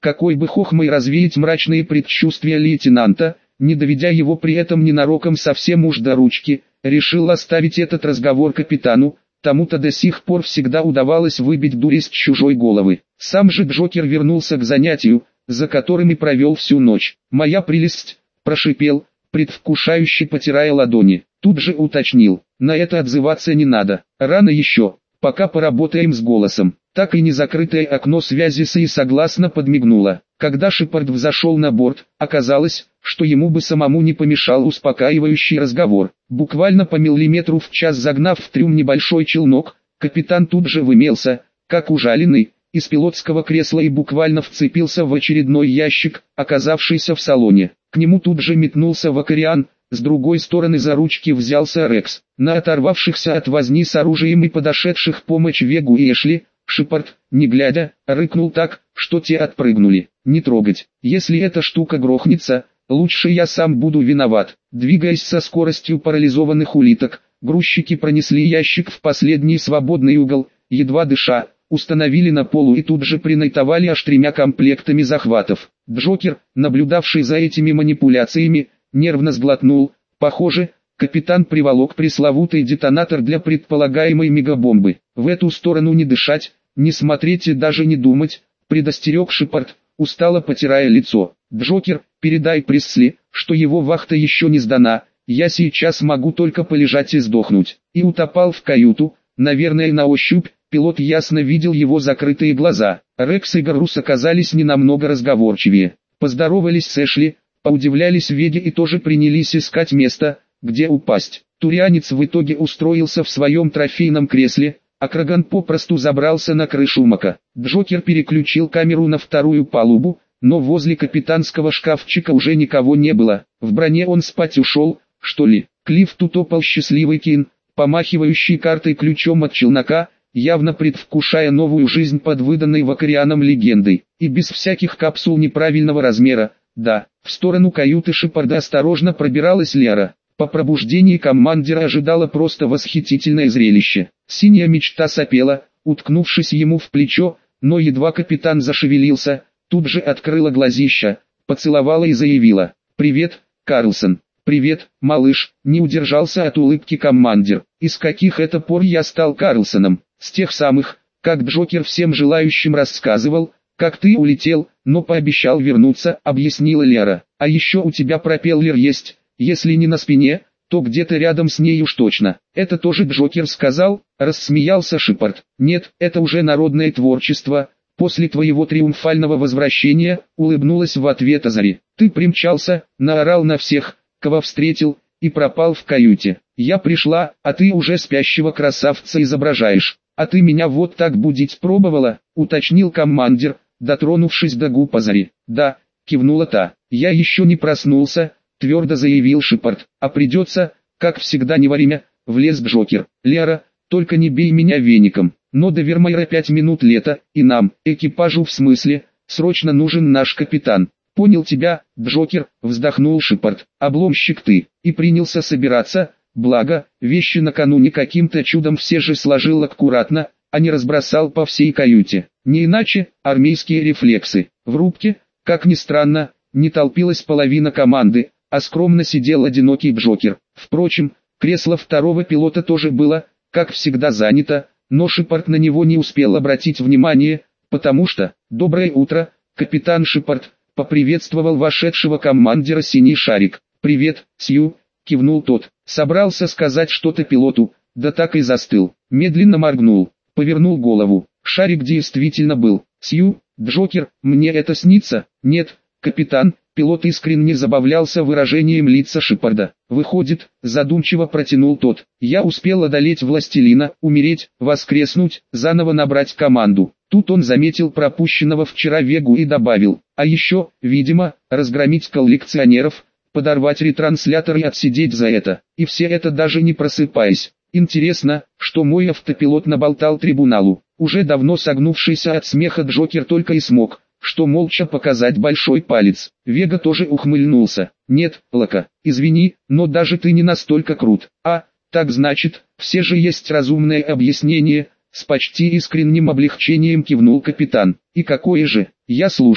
какой бы хохмой развеять мрачные предчувствия лейтенанта, не доведя его при этом ненароком совсем уж до ручки, решил оставить этот разговор капитану, тому-то до сих пор всегда удавалось выбить дурь из чужой головы. Сам же Джокер вернулся к занятию, за которым и провел всю ночь. «Моя прелесть», — прошипел, предвкушающе потирая ладони. Тут же уточнил: «На это отзываться не надо, рано еще, пока поработаем с голосом». Так и незакрытое окно связи с ИИ согласно подмигнуло. Когда Шепард взошел на борт, оказалось, что ему бы самому не помешал успокаивающий разговор. Буквально по миллиметру в час загнав в трюм небольшой челнок, капитан тут же вымелся, как ужаленный, из пилотского кресла и буквально вцепился в очередной ящик, оказавшийся в салоне. К нему тут же метнулся Вакариан, с другой стороны за ручки взялся Рекс. На оторвавшихся от возни с оружием и подошедших помочь Вегу и Эшли, Шепард, не глядя, рыкнул так, что те отпрыгнули. «Не трогать. Если эта штука грохнется, лучше я сам буду виноват». Двигаясь со скоростью парализованных улиток, грузчики пронесли ящик в последний свободный угол, едва дыша, установили на полу и тут же принайтовали аж тремя комплектами захватов. Джокер, наблюдавший за этими манипуляциями, нервно сглотнул. Похоже, капитан приволок пресловутый детонатор для предполагаемой мегабомбы. В эту сторону не дышать, не смотреть и даже не думать, предостерег Шепард, устало потирая лицо. «Джокер, передай Пресли, что его вахта еще не сдана, я сейчас могу только полежать и сдохнуть». И утопал в каюту, наверное на ощупь, пилот ясно видел его закрытые глаза. Рекс и Гарус оказались не намного разговорчивее. Поздоровались с Эшли, поудивлялись Веде и тоже принялись искать место, где упасть. Турианец в итоге устроился в своем трофейном кресле, а Краган попросту забрался на крышу Мака. Джокер переключил камеру на вторую палубу, но возле капитанского шкафчика уже никого не было. В броне он спать ушел, что ли? К лифту топал счастливый Кин, помахивающий картой ключом от челнока, явно предвкушая новую жизнь под выданной Вакарианом легендой. И без всяких капсул неправильного размера, да. В сторону каюты Шепарда осторожно пробиралась Лера. По пробуждении командира ожидало просто восхитительное зрелище. Синяя мечта сопела, уткнувшись ему в плечо, но едва капитан зашевелился, тут же открыла глазища, поцеловала и заявила: «Привет, Карлсон». «Привет, малыш», не удержался от улыбки командир. «Из каких это пор я стал Карлсоном?» «С тех самых, как Джокер всем желающим рассказывал, как ты улетел, но пообещал вернуться», объяснила Лера. «А еще у тебя пропеллер есть. Если не на спине, то где-то рядом с ней уж точно». «Это тоже Джокер сказал?» — рассмеялся Шепард. «Нет, это уже народное творчество. После твоего триумфального возвращения», — улыбнулась в ответ Азари. «Ты примчался, наорал на всех, кого встретил, и пропал в каюте. Я пришла, а ты уже спящего красавца изображаешь. А ты меня вот так будить пробовала?» — уточнил командир, дотронувшись до губ Азари. «Да», — кивнула та. «Я еще не проснулся», — твердо заявил Шепард. «А придется, как всегда не вовремя», — влез Джокер. «Лера, только не бей меня веником. Но до Вермайра пять минут лета, и нам, экипажу в смысле, срочно нужен наш капитан». «Понял тебя, Джокер», — вздохнул Шепард. «Обломщик ты». И принялся собираться, благо, вещи накануне каким-то чудом все же сложил аккуратно, а не разбросал по всей каюте. Не иначе, армейские рефлексы. В рубке, как ни странно, не толпилась половина команды, а скромно сидел одинокий Джокер. Впрочем, кресло второго пилота тоже было, как всегда, занято, но Шепард на него не успел обратить внимание, потому что «Доброе утро, капитан Шепард», — поприветствовал вошедшего командира синий шарик. «Привет, Сью», — кивнул тот. Собрался сказать что-то пилоту, да так и застыл. Медленно моргнул, повернул голову. Шарик действительно был. «Сью, Джокер, мне это снится?» «Нет, капитан», — пилот искренне забавлялся выражением лица Шепарда. «Выходит», — задумчиво протянул тот, — «я успел одолеть властелина, умереть, воскреснуть, заново набрать команду». Тут он заметил пропущенного вчера Вегу и добавил: «А еще, видимо, разгромить коллекционеров, подорвать ретранслятор и отсидеть за это. И все это даже не просыпаясь. Интересно, что мой автопилот наболтал трибуналу». Уже давно согнувшийся от смеха Джокер только и смог, что молча показать большой палец. Вега тоже ухмыльнулся. «Нет, Лока, извини, но даже ты не настолько крут». «А, так значит, все же есть разумное объяснение», — с почти искренним облегчением кивнул капитан. «И какое же?» «Я слушаю».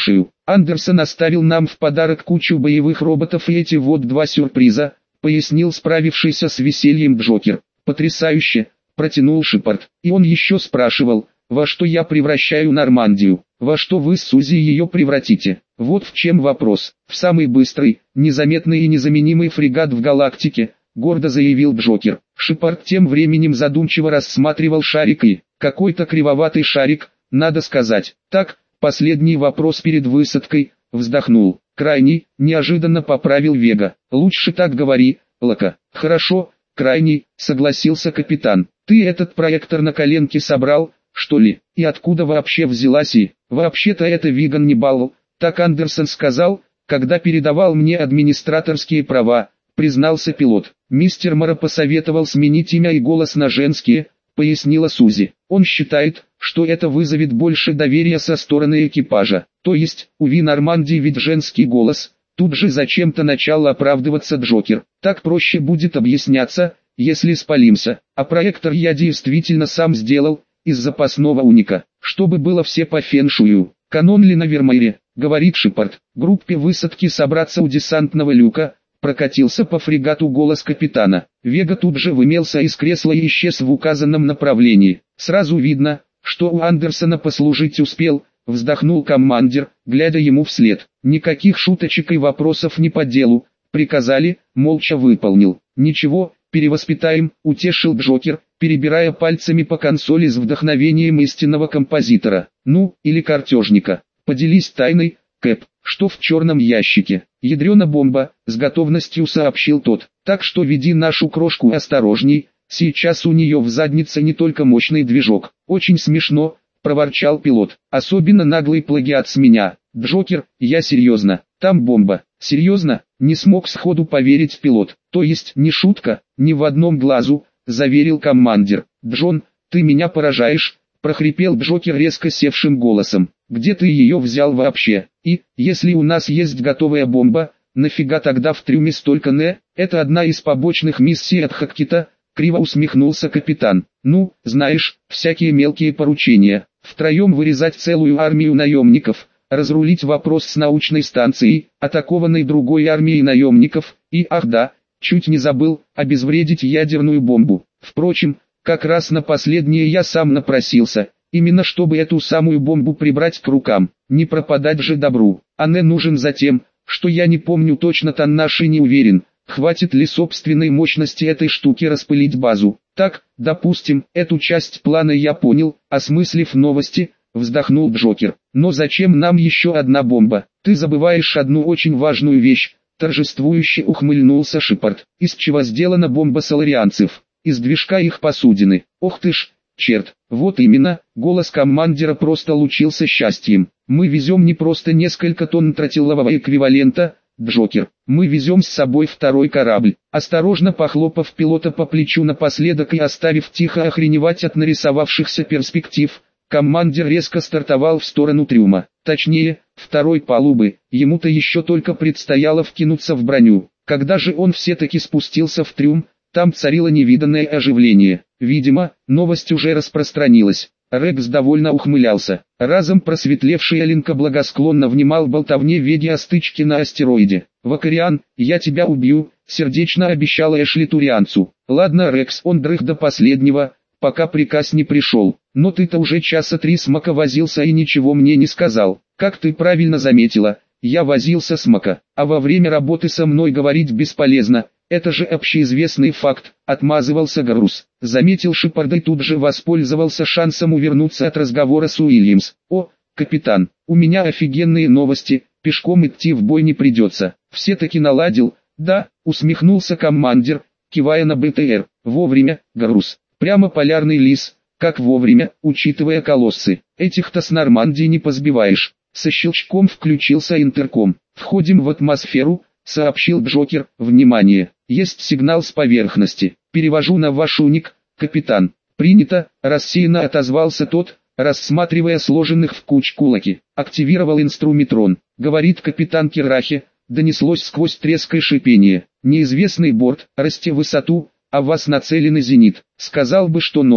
Андерсон оставил нам в подарок кучу боевых роботов и эти вот два сюрприза, пояснил справившийся с весельем Джокер. Потрясающе, протянул Шепард. И он еще спрашивал, во что я превращаю Нормандию, во что вы с Сузи ее превратите. Вот в чем вопрос. В самый быстрый, незаметный и незаменимый фрегат в галактике, гордо заявил Джокер. Шепард тем временем задумчиво рассматривал шарик и, какой-то кривоватый шарик, надо сказать. Так, последний вопрос перед высадкой, вздохнул. Крайний, неожиданно поправил Вега. Лучше так говори, Лока. Хорошо, крайний, согласился капитан. Ты этот проектор на коленке собрал, что ли? И откуда вообще взялась и... Вообще-то это Виган не балл, так Андерсон сказал, когда передавал мне администраторские права, признался пилот. Мистер Мора посоветовал сменить имя и голос на женские, пояснила Сузи. Он считает, что это вызовет больше доверия со стороны экипажа. То есть, у Ви Нормандии ведь женский голос. Тут же зачем-то начал оправдываться Джокер. Так проще будет объясняться, если спалимся. А проектор я действительно сам сделал, из запасного уника, чтобы было все по феншую. Канон ли на Вермайре, говорит Шепард. Группе высадки собраться у десантного люка. Прокатился по фрегату голос капитана. Вега тут же вымелся из кресла и исчез в указанном направлении. Сразу видно, что у Андерсона послужить успел, вздохнул командир, глядя ему вслед. Никаких шуточек и вопросов не по делу. Приказали, молча выполнил. Ничего, перевоспитаем, утешил Джокер, перебирая пальцами по консоли с вдохновением истинного композитора. Ну, или картежника. Поделись тайной, Кэп, что в черном ящике. Ядрена бомба, с готовностью сообщил тот. Так что веди нашу крошку осторожней, сейчас у нее в заднице не только мощный движок. Очень смешно, проворчал пилот. Особенно наглый плагиат с меня. Джокер, я серьезно, там бомба. Серьезно, не смог сходу поверить пилот. То есть не шутка, ни в одном глазу, заверил командир. Джон, ты меня поражаешь, прохрипел Джокер резко севшим голосом. Где ты ее взял вообще? И, если у нас есть готовая бомба, нафига тогда в трюме столько не? Это одна из побочных миссий от Хаккита, криво усмехнулся капитан. Ну, знаешь, всякие мелкие поручения. Втроем вырезать целую армию наемников, разрулить вопрос с научной станцией, атакованной другой армией наемников, и, ах да, чуть не забыл, обезвредить ядерную бомбу. Впрочем, как раз на последнее я сам напросился. Именно чтобы эту самую бомбу прибрать к рукам, не пропадать же добру. А не нужен затем, что я не помню точно тоннаж и не уверен, хватит ли собственной мощности этой штуки распылить базу. Так, допустим, эту часть плана я понял, осмыслив новости, вздохнул Джокер. Но зачем нам еще одна бомба? Ты забываешь одну очень важную вещь, торжествующе ухмыльнулся Шепард. Из чего сделана бомба соларианцев? Из движка их посудины. Ох ты ж! Черт, вот именно, голос командира просто лучился счастьем. Мы везем не просто несколько тонн тротилового эквивалента, Джокер, мы везем с собой второй корабль. Осторожно похлопав пилота по плечу напоследок и оставив тихо охреневать от нарисовавшихся перспектив, командир резко стартовал в сторону трюма. Точнее, второй палубы, ему-то еще только предстояло вкинуться в броню. Когда же он все-таки спустился в трюм, там царило невиданное оживление. Видимо, новость уже распространилась. Рекс довольно ухмылялся. Разом просветлевший Алинка благосклонно внимал болтовне Веги о стычке на астероиде. «Вакариан, я тебя убью», — сердечно обещала Эшли Турианцу. «Ладно, Рекс, он дрых до последнего, пока приказ не пришел. Но ты-то уже часа три с Мака возился и ничего мне не сказал. Как ты правильно заметила, я возился с Мака, а во время работы со мной говорить бесполезно. Это же общеизвестный факт», — отмазывался Гарус. Заметил Шепард и тут же воспользовался шансом увернуться от разговора с Уильямс. «О, капитан, у меня офигенные новости, пешком идти в бой не придется». «Все-таки наладил?» «Да», — усмехнулся командир, кивая на БТР. «Вовремя, Гарус. Прямо полярный лис, как вовремя, учитывая колоссы. Этих-то с Нормандии не позбиваешь». Со щелчком включился интерком. «Входим в атмосферу», — сообщил Джокер. «Внимание! Есть сигнал с поверхности. Перевожу на ваш уник, капитан». «Принято», — рассеянно отозвался тот, рассматривая сложенных в кучку лаки. «Активировал инструментрон», — говорит капитан Кирахи, донеслось сквозь треск и шипение. «Неизвестный борт, расти высоту, а вас нацеленный зенит. Сказал бы, что новое».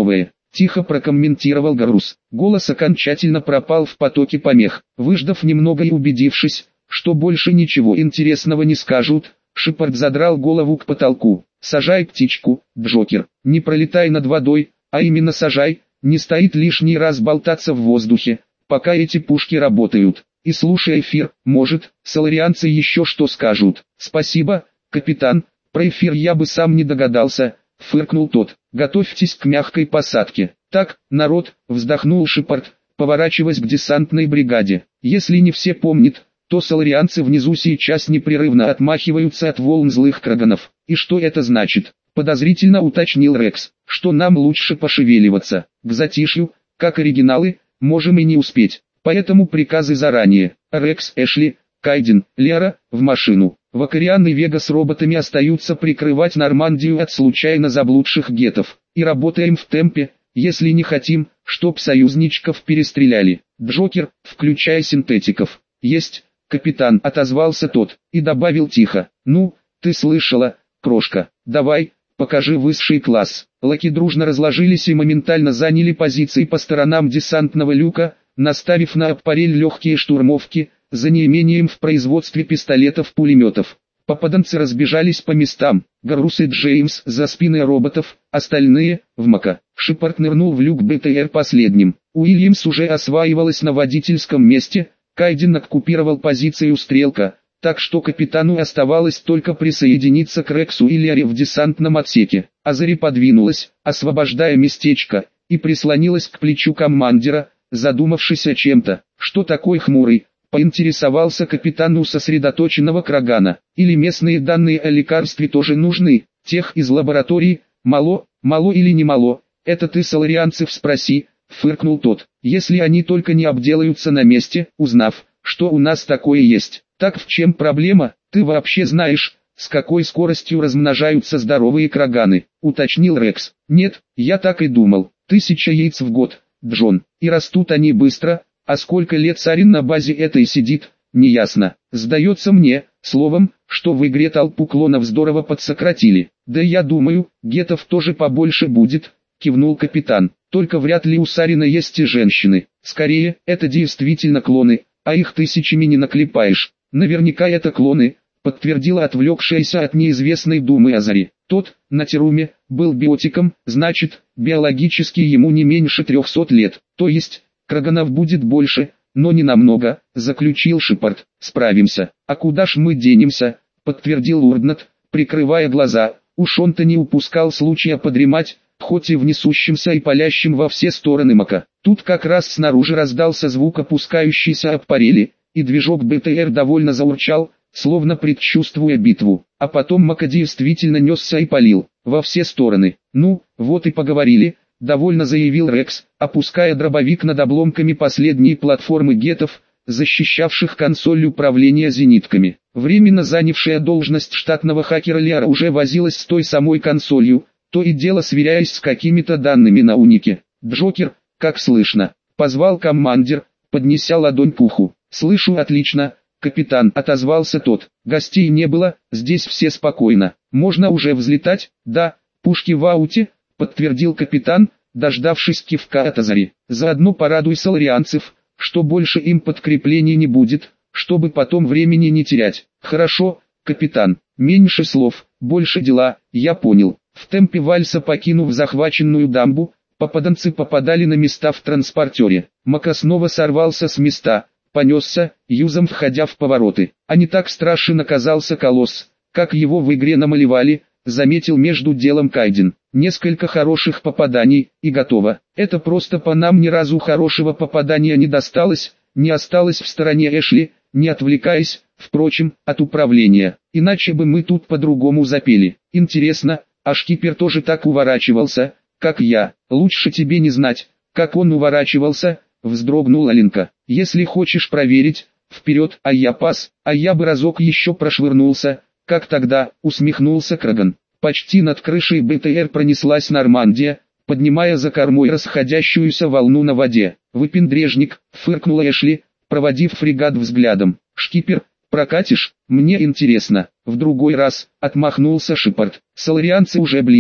Тихо прокомментировал Гарус. Голос окончательно пропал в потоке помех. Выждав немного и убедившись, что больше ничего интересного не скажут, Шепард задрал голову к потолку. «Сажай птичку, Джокер, не пролетай над водой, а именно сажай, не стоит лишний раз болтаться в воздухе, пока эти пушки работают. И слушай эфир, может, соларианцы еще что скажут». «Спасибо, капитан, про эфир я бы сам не догадался», — фыркнул тот. «Готовьтесь к мягкой посадке». «Так, народ», — вздохнул Шепард, поворачиваясь к десантной бригаде. «Если не все помнят, то соларианцы внизу сейчас непрерывно отмахиваются от волн злых краганов. И что это значит?» — подозрительно уточнил Рекс. «Что нам лучше пошевеливаться. К затишью, как оригиналы, можем и не успеть. Поэтому приказы заранее. Рекс, Эшли, Кайден, Лера, в машину. Вакариан и Вега с роботами остаются прикрывать Нормандию от случайно заблудших гетов. И работаем в темпе, если не хотим, чтоб союзничков перестреляли. Джокер, включая синтетиков». «Есть, капитан», — отозвался тот, и добавил тихо. «Ну, ты слышала, крошка, давай, покажи высший класс». Лаки дружно разложились и моментально заняли позиции по сторонам десантного люка, наставив на аппарель легкие штурмовки, за неимением в производстве пистолетов-пулеметов. Попаданцы разбежались по местам, Гарус и Джеймс за спины роботов, остальные — в Мака. Шепард нырнул в люк БТР последним. Уильямс уже осваивалась на водительском месте, Кайден оккупировал позицию стрелка, так что капитану оставалось только присоединиться к Рексу и Лере в десантном отсеке. Азари подвинулась, освобождая местечко, и прислонилась к плечу командира, задумавшись о чем-то. «Что такой хмурый?» — поинтересовался капитан у сосредоточенного Крагана. «Или местные данные о лекарстве тоже нужны? Тех из лаборатории, мало, мало или не мало? Это ты соларианцев спроси», — фыркнул тот. «Если они только не обделаются на месте, узнав, что у нас такое есть». «Так в чем проблема? Ты вообще знаешь, с какой скоростью размножаются здоровые краганы?» — уточнил Рекс. «Нет, я так и думал. Тысяча яиц в год, Джон. И растут они быстро, а сколько лет Сарин на базе этой сидит, неясно. Сдается мне, словом, что в игре толпу клонов здорово подсократили. Да я думаю, гетов тоже побольше будет», — кивнул капитан. «Только вряд ли у Сарина есть и женщины. Скорее, это действительно клоны, а их тысячами не наклепаешь». «Наверняка это клоны», — подтвердила отвлекшаяся от неизвестной думы Азари. «Тот, на Теруме, был биотиком, значит, биологически ему не меньше трехсот лет. То есть, краганов будет больше, но не намного», — заключил Шепард. «Справимся». «А куда ж мы денемся?» — подтвердил Урднат, прикрывая глаза. Уж он-то не упускал случая подремать, хоть и в несущемся и палящем во все стороны Мака. Тут как раз снаружи раздался звук опускающейся аппарели, и движок БТР довольно заурчал, словно предчувствуя битву. А потом Мака действительно несся и палил во все стороны. «Ну, вот и поговорили», — довольно заявил Рекс, опуская дробовик над обломками последней платформы гетов, защищавших консоль управления зенитками. Временно занявшая должность штатного хакера Лера уже возилась с той самой консолью, то и дело сверяясь с какими-то данными на унике. «Джокер, как слышно?» — позвал командир, поднеся ладонь к уху. «Слышу отлично, капитан», — отозвался тот. «Гостей не было, здесь все спокойно. Можно уже взлетать?» «Да, пушки в ауте», — подтвердил капитан, дождавшись кивка от Азари. «Заодно порадуй соларианцев, что больше им подкреплений не будет, чтобы потом времени не терять». «Хорошо, капитан, меньше слов, больше дела, я понял». В темпе вальса покинув захваченную дамбу, попаданцы попадали на места в транспортере. Мака снова сорвался с места, понесся, юзом входя в повороты. А не так страшен оказался колосс, как его в игре намалевали, заметил между делом Кайден. Несколько хороших попаданий, и готово. Это просто по нам ни разу хорошего попадания не досталось, не осталось в стороне Эшли, не отвлекаясь, впрочем, от управления. Иначе бы мы тут по-другому запели. Интересно, а шкипер тоже так уворачивался, как я? Лучше тебе не знать, как он уворачивался, вздрогнула Ленка. Если хочешь проверить, вперед, а я пас, а я бы разок еще прошвырнулся, как тогда, усмехнулся Краган. Почти над крышей БТР пронеслась Нормандия, поднимая за кормой расходящуюся волну на воде. «Выпендрежник», — фыркнула Эшли, проводив фрегат взглядом. «Шкипер, прокатишь? Мне интересно». «В другой раз», — отмахнулся Шепард. «Соларианцы уже близко.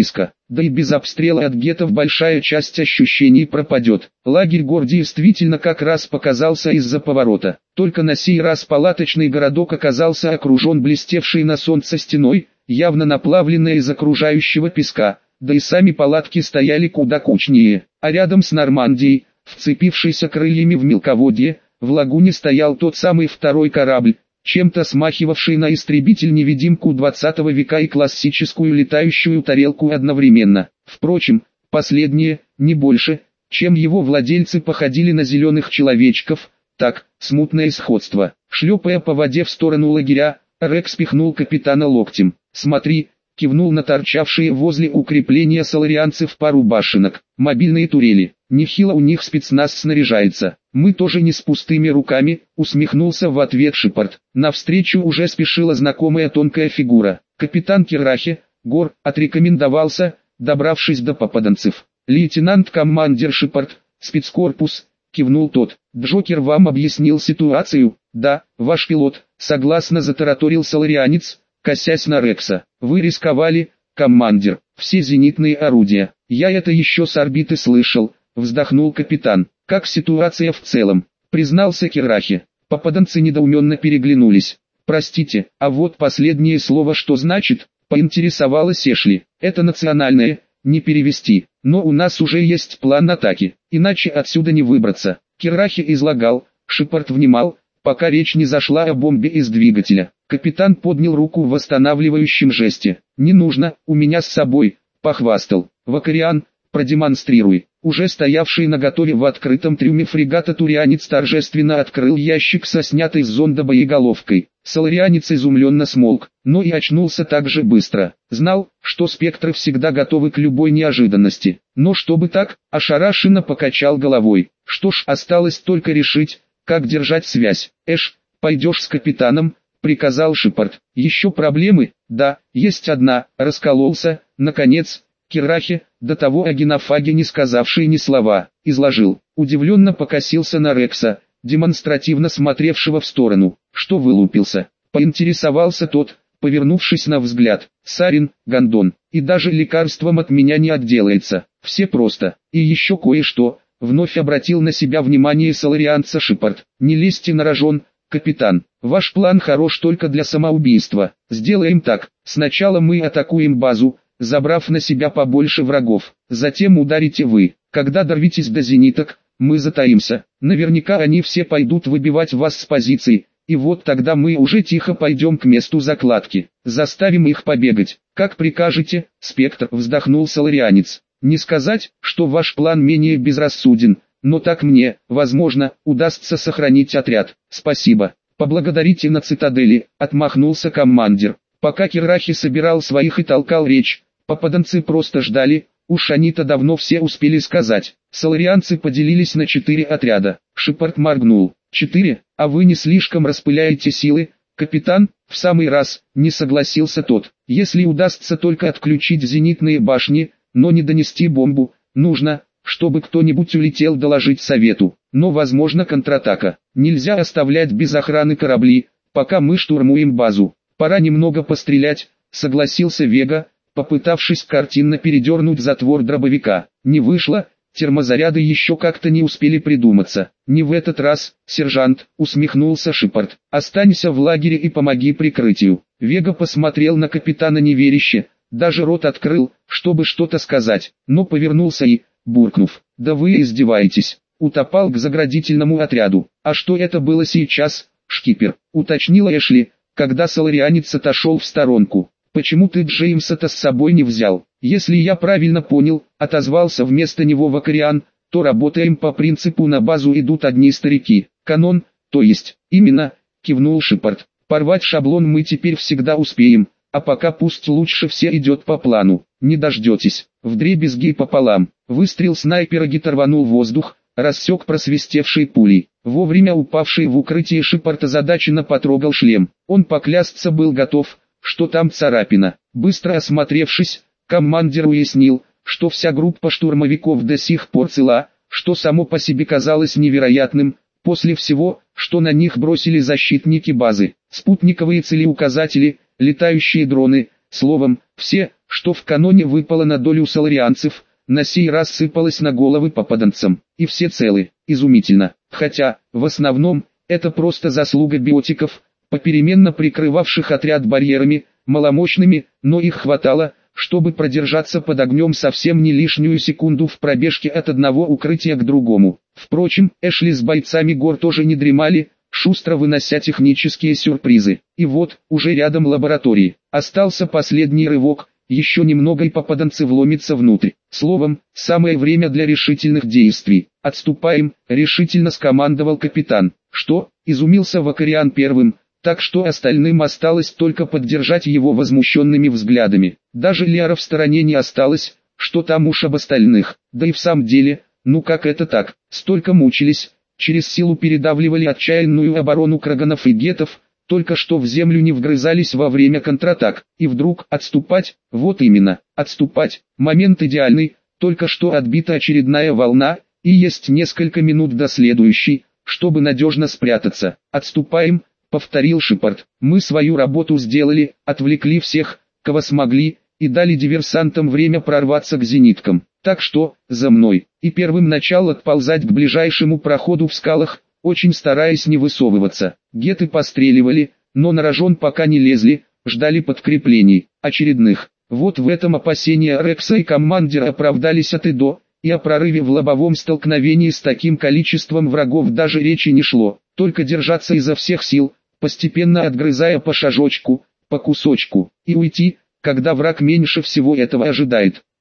да и без обстрела от геттов большая часть ощущений пропадет. Лагерь гор действительно как раз показался из-за поворота. Только на сей раз палаточный городок оказался окружен блестевшей на солнце стеной, явно наплавленной из окружающего песка, да и сами палатки стояли куда кучнее. А рядом с Нормандией, вцепившийся крыльями в мелководье, в лагуне стоял тот самый второй корабль, чем-то смахивавший на истребитель-невидимку двадцатого века и классическую летающую тарелку одновременно. Впрочем, последние, не больше, чем его владельцы, походили на зеленых человечков, так, смутное сходство. Шлепая по воде в сторону лагеря, Рекс пихнул капитана локтем. «Смотри», кивнул на торчавшие возле укрепления соларианцев пару башенок, мобильные турели. Нехило у них спецназ снаряжается. Мы тоже не с пустыми руками, усмехнулся в ответ Шепард. Навстречу уже спешила знакомая тонкая фигура. Капитан Киррахи, Гор, отрекомендовался, добравшись до попаданцев. Лейтенант-командир Шепард, спецкорпус, кивнул тот. Джокер вам объяснил ситуацию? Да, ваш пилот, согласно затараторил соларианец, косясь на Рекса. Вы рисковали, командир, все зенитные орудия. Я это еще с орбиты слышал, вздохнул капитан. Как ситуация в целом, признался Киррахи. Попаданцы недоуменно переглянулись. Простите, а вот последнее слово что значит? Поинтересовалась Эшли. Это национальное, не перевести, но у нас уже есть план атаки, иначе отсюда не выбраться. Киррахи излагал, Шепард внимал, пока речь не зашла о бомбе из двигателя. Капитан поднял руку в восстанавливающем жесте. «Не нужно, у меня с собой», — похвастал. «Вакариан, продемонстрируй». Уже стоявший наготове в открытом трюме фрегата турианец торжественно открыл ящик со снятой с зонда боеголовкой. Соларианец изумленно смолк, но и очнулся так же быстро. Знал, что спектры всегда готовы к любой неожиданности. Но чтобы так, ошарашенно покачал головой. Что ж, осталось только решить, как держать связь. «Эш, пойдешь с капитаном?» — приказал Шепард. «Еще проблемы?» «Да, есть одна», — раскололся, наконец, Киррахи, до того о генофаге не сказавший ни слова, изложил. Удивленно покосился на Рекса, демонстративно смотревшего в сторону. «Что вылупился?» — поинтересовался тот, повернувшись на взгляд. «Сарин, гондон, и даже лекарством от меня не отделается. Все просто. И еще кое-что», — вновь обратил на себя внимание соларианца Шепард. «Не лезьте на рожон, капитан. Ваш план хорош только для самоубийства. Сделаем так. Сначала мы атакуем базу, забрав на себя побольше врагов. Затем ударите вы. Когда дорвитесь до зениток, мы затаимся. Наверняка они все пойдут выбивать вас с позиций. И вот тогда мы уже тихо пойдем к месту закладки. Заставим их побегать. Как прикажете, Спектр, вздохнул соларианец. Не сказать, что ваш план менее безрассуден, но так мне, возможно, удастся сохранить отряд. Спасибо. Поблагодарите на цитадели, отмахнулся командир. Пока Киррахи собирал своих и толкал речь, попаданцы просто ждали, уж они-то давно все успели сказать. Соларианцы поделились на четыре отряда. Шепард моргнул. Четыре, а вы не слишком распыляете силы, капитан? В самый раз, не согласился тот. Если удастся только отключить зенитные башни, но не донести бомбу, нужно, чтобы кто-нибудь улетел доложить совету. Но возможно контратака. Нельзя оставлять без охраны корабли, пока мы штурмуем базу. Пора немного пострелять, согласился Вега, попытавшись картинно передернуть затвор дробовика. Не вышло, термозаряды еще как-то не успели придуматься. Не в этот раз, сержант, усмехнулся Шепард. Останься в лагере и помоги прикрытию. Вега посмотрел на капитана неверяще, даже рот открыл, чтобы что-то сказать, но повернулся и, буркнув: «Да вы издеваетесь», утопал к заградительному отряду. «А что это было сейчас, шкипер?» уточнила Эшли, когда соларианец отошел в сторонку. «Почему ты Джеймса-то с собой не взял?» «Если я правильно понял», отозвался вместо него Вакариан, «то работаем по принципу на базу идут одни старики. Канон, то есть». «Именно», кивнул Шепард. «Порвать шаблон мы теперь всегда успеем, а пока пусть лучше все идет по плану. Не дождетесь». Вдребезги пополам. Выстрел снайпера гиторванул воздух, рассек просвистевшей пулей. Вовремя упавший в укрытие Шепард озадаченно потрогал шлем. Он поклясться был готов, что там царапина. Быстро осмотревшись, командир уяснил, что вся группа штурмовиков до сих пор цела, что само по себе казалось невероятным, после всего, что на них бросили защитники базы. Спутниковые целеуказатели, летающие дроны, словом, все, что в каноне выпало на долю соларианцев, на сей раз сыпалось на головы попаданцам, и все целы, изумительно, хотя, в основном, это просто заслуга биотиков, попеременно прикрывавших отряд барьерами, маломощными, но их хватало, чтобы продержаться под огнем совсем не лишнюю секунду в пробежке от одного укрытия к другому. Впрочем, Эшли с бойцами гор тоже не дремали, шустро вынося технические сюрпризы. И вот, уже рядом лаборатории, остался последний рывок, еще немного и попаданцы вломятся внутрь. Словом, самое время для решительных действий. «Отступаем», — решительно скомандовал капитан. «Что?» — изумился Вакариан первым, так что остальным осталось только поддержать его возмущенными взглядами. Даже Лиара в стороне не осталось, что там уж об остальных. Да и в самом деле, ну как это так, столько мучились, через силу передавливали отчаянную оборону краганов и гетов, только что в землю не вгрызались во время контратак, и вдруг отступать, вот именно, отступать, момент идеальный, только что отбита очередная волна, и есть несколько минут до следующей, чтобы надежно спрятаться. «Отступаем», — повторил Шепард. «Мы свою работу сделали, отвлекли всех, кого смогли, и дали диверсантам время прорваться к зениткам. Так что, за мной». И первым начал отползать к ближайшему проходу в скалах, очень стараясь не высовываться. Геты постреливали, но на рожон пока не лезли, ждали подкреплений, очередных. Вот в этом опасения Рекса и командира оправдались от и до, и о прорыве в лобовом столкновении с таким количеством врагов даже речи не шло, только держаться изо всех сил, постепенно отгрызая по шажочку, по кусочку, и уйти, когда враг меньше всего этого ожидает.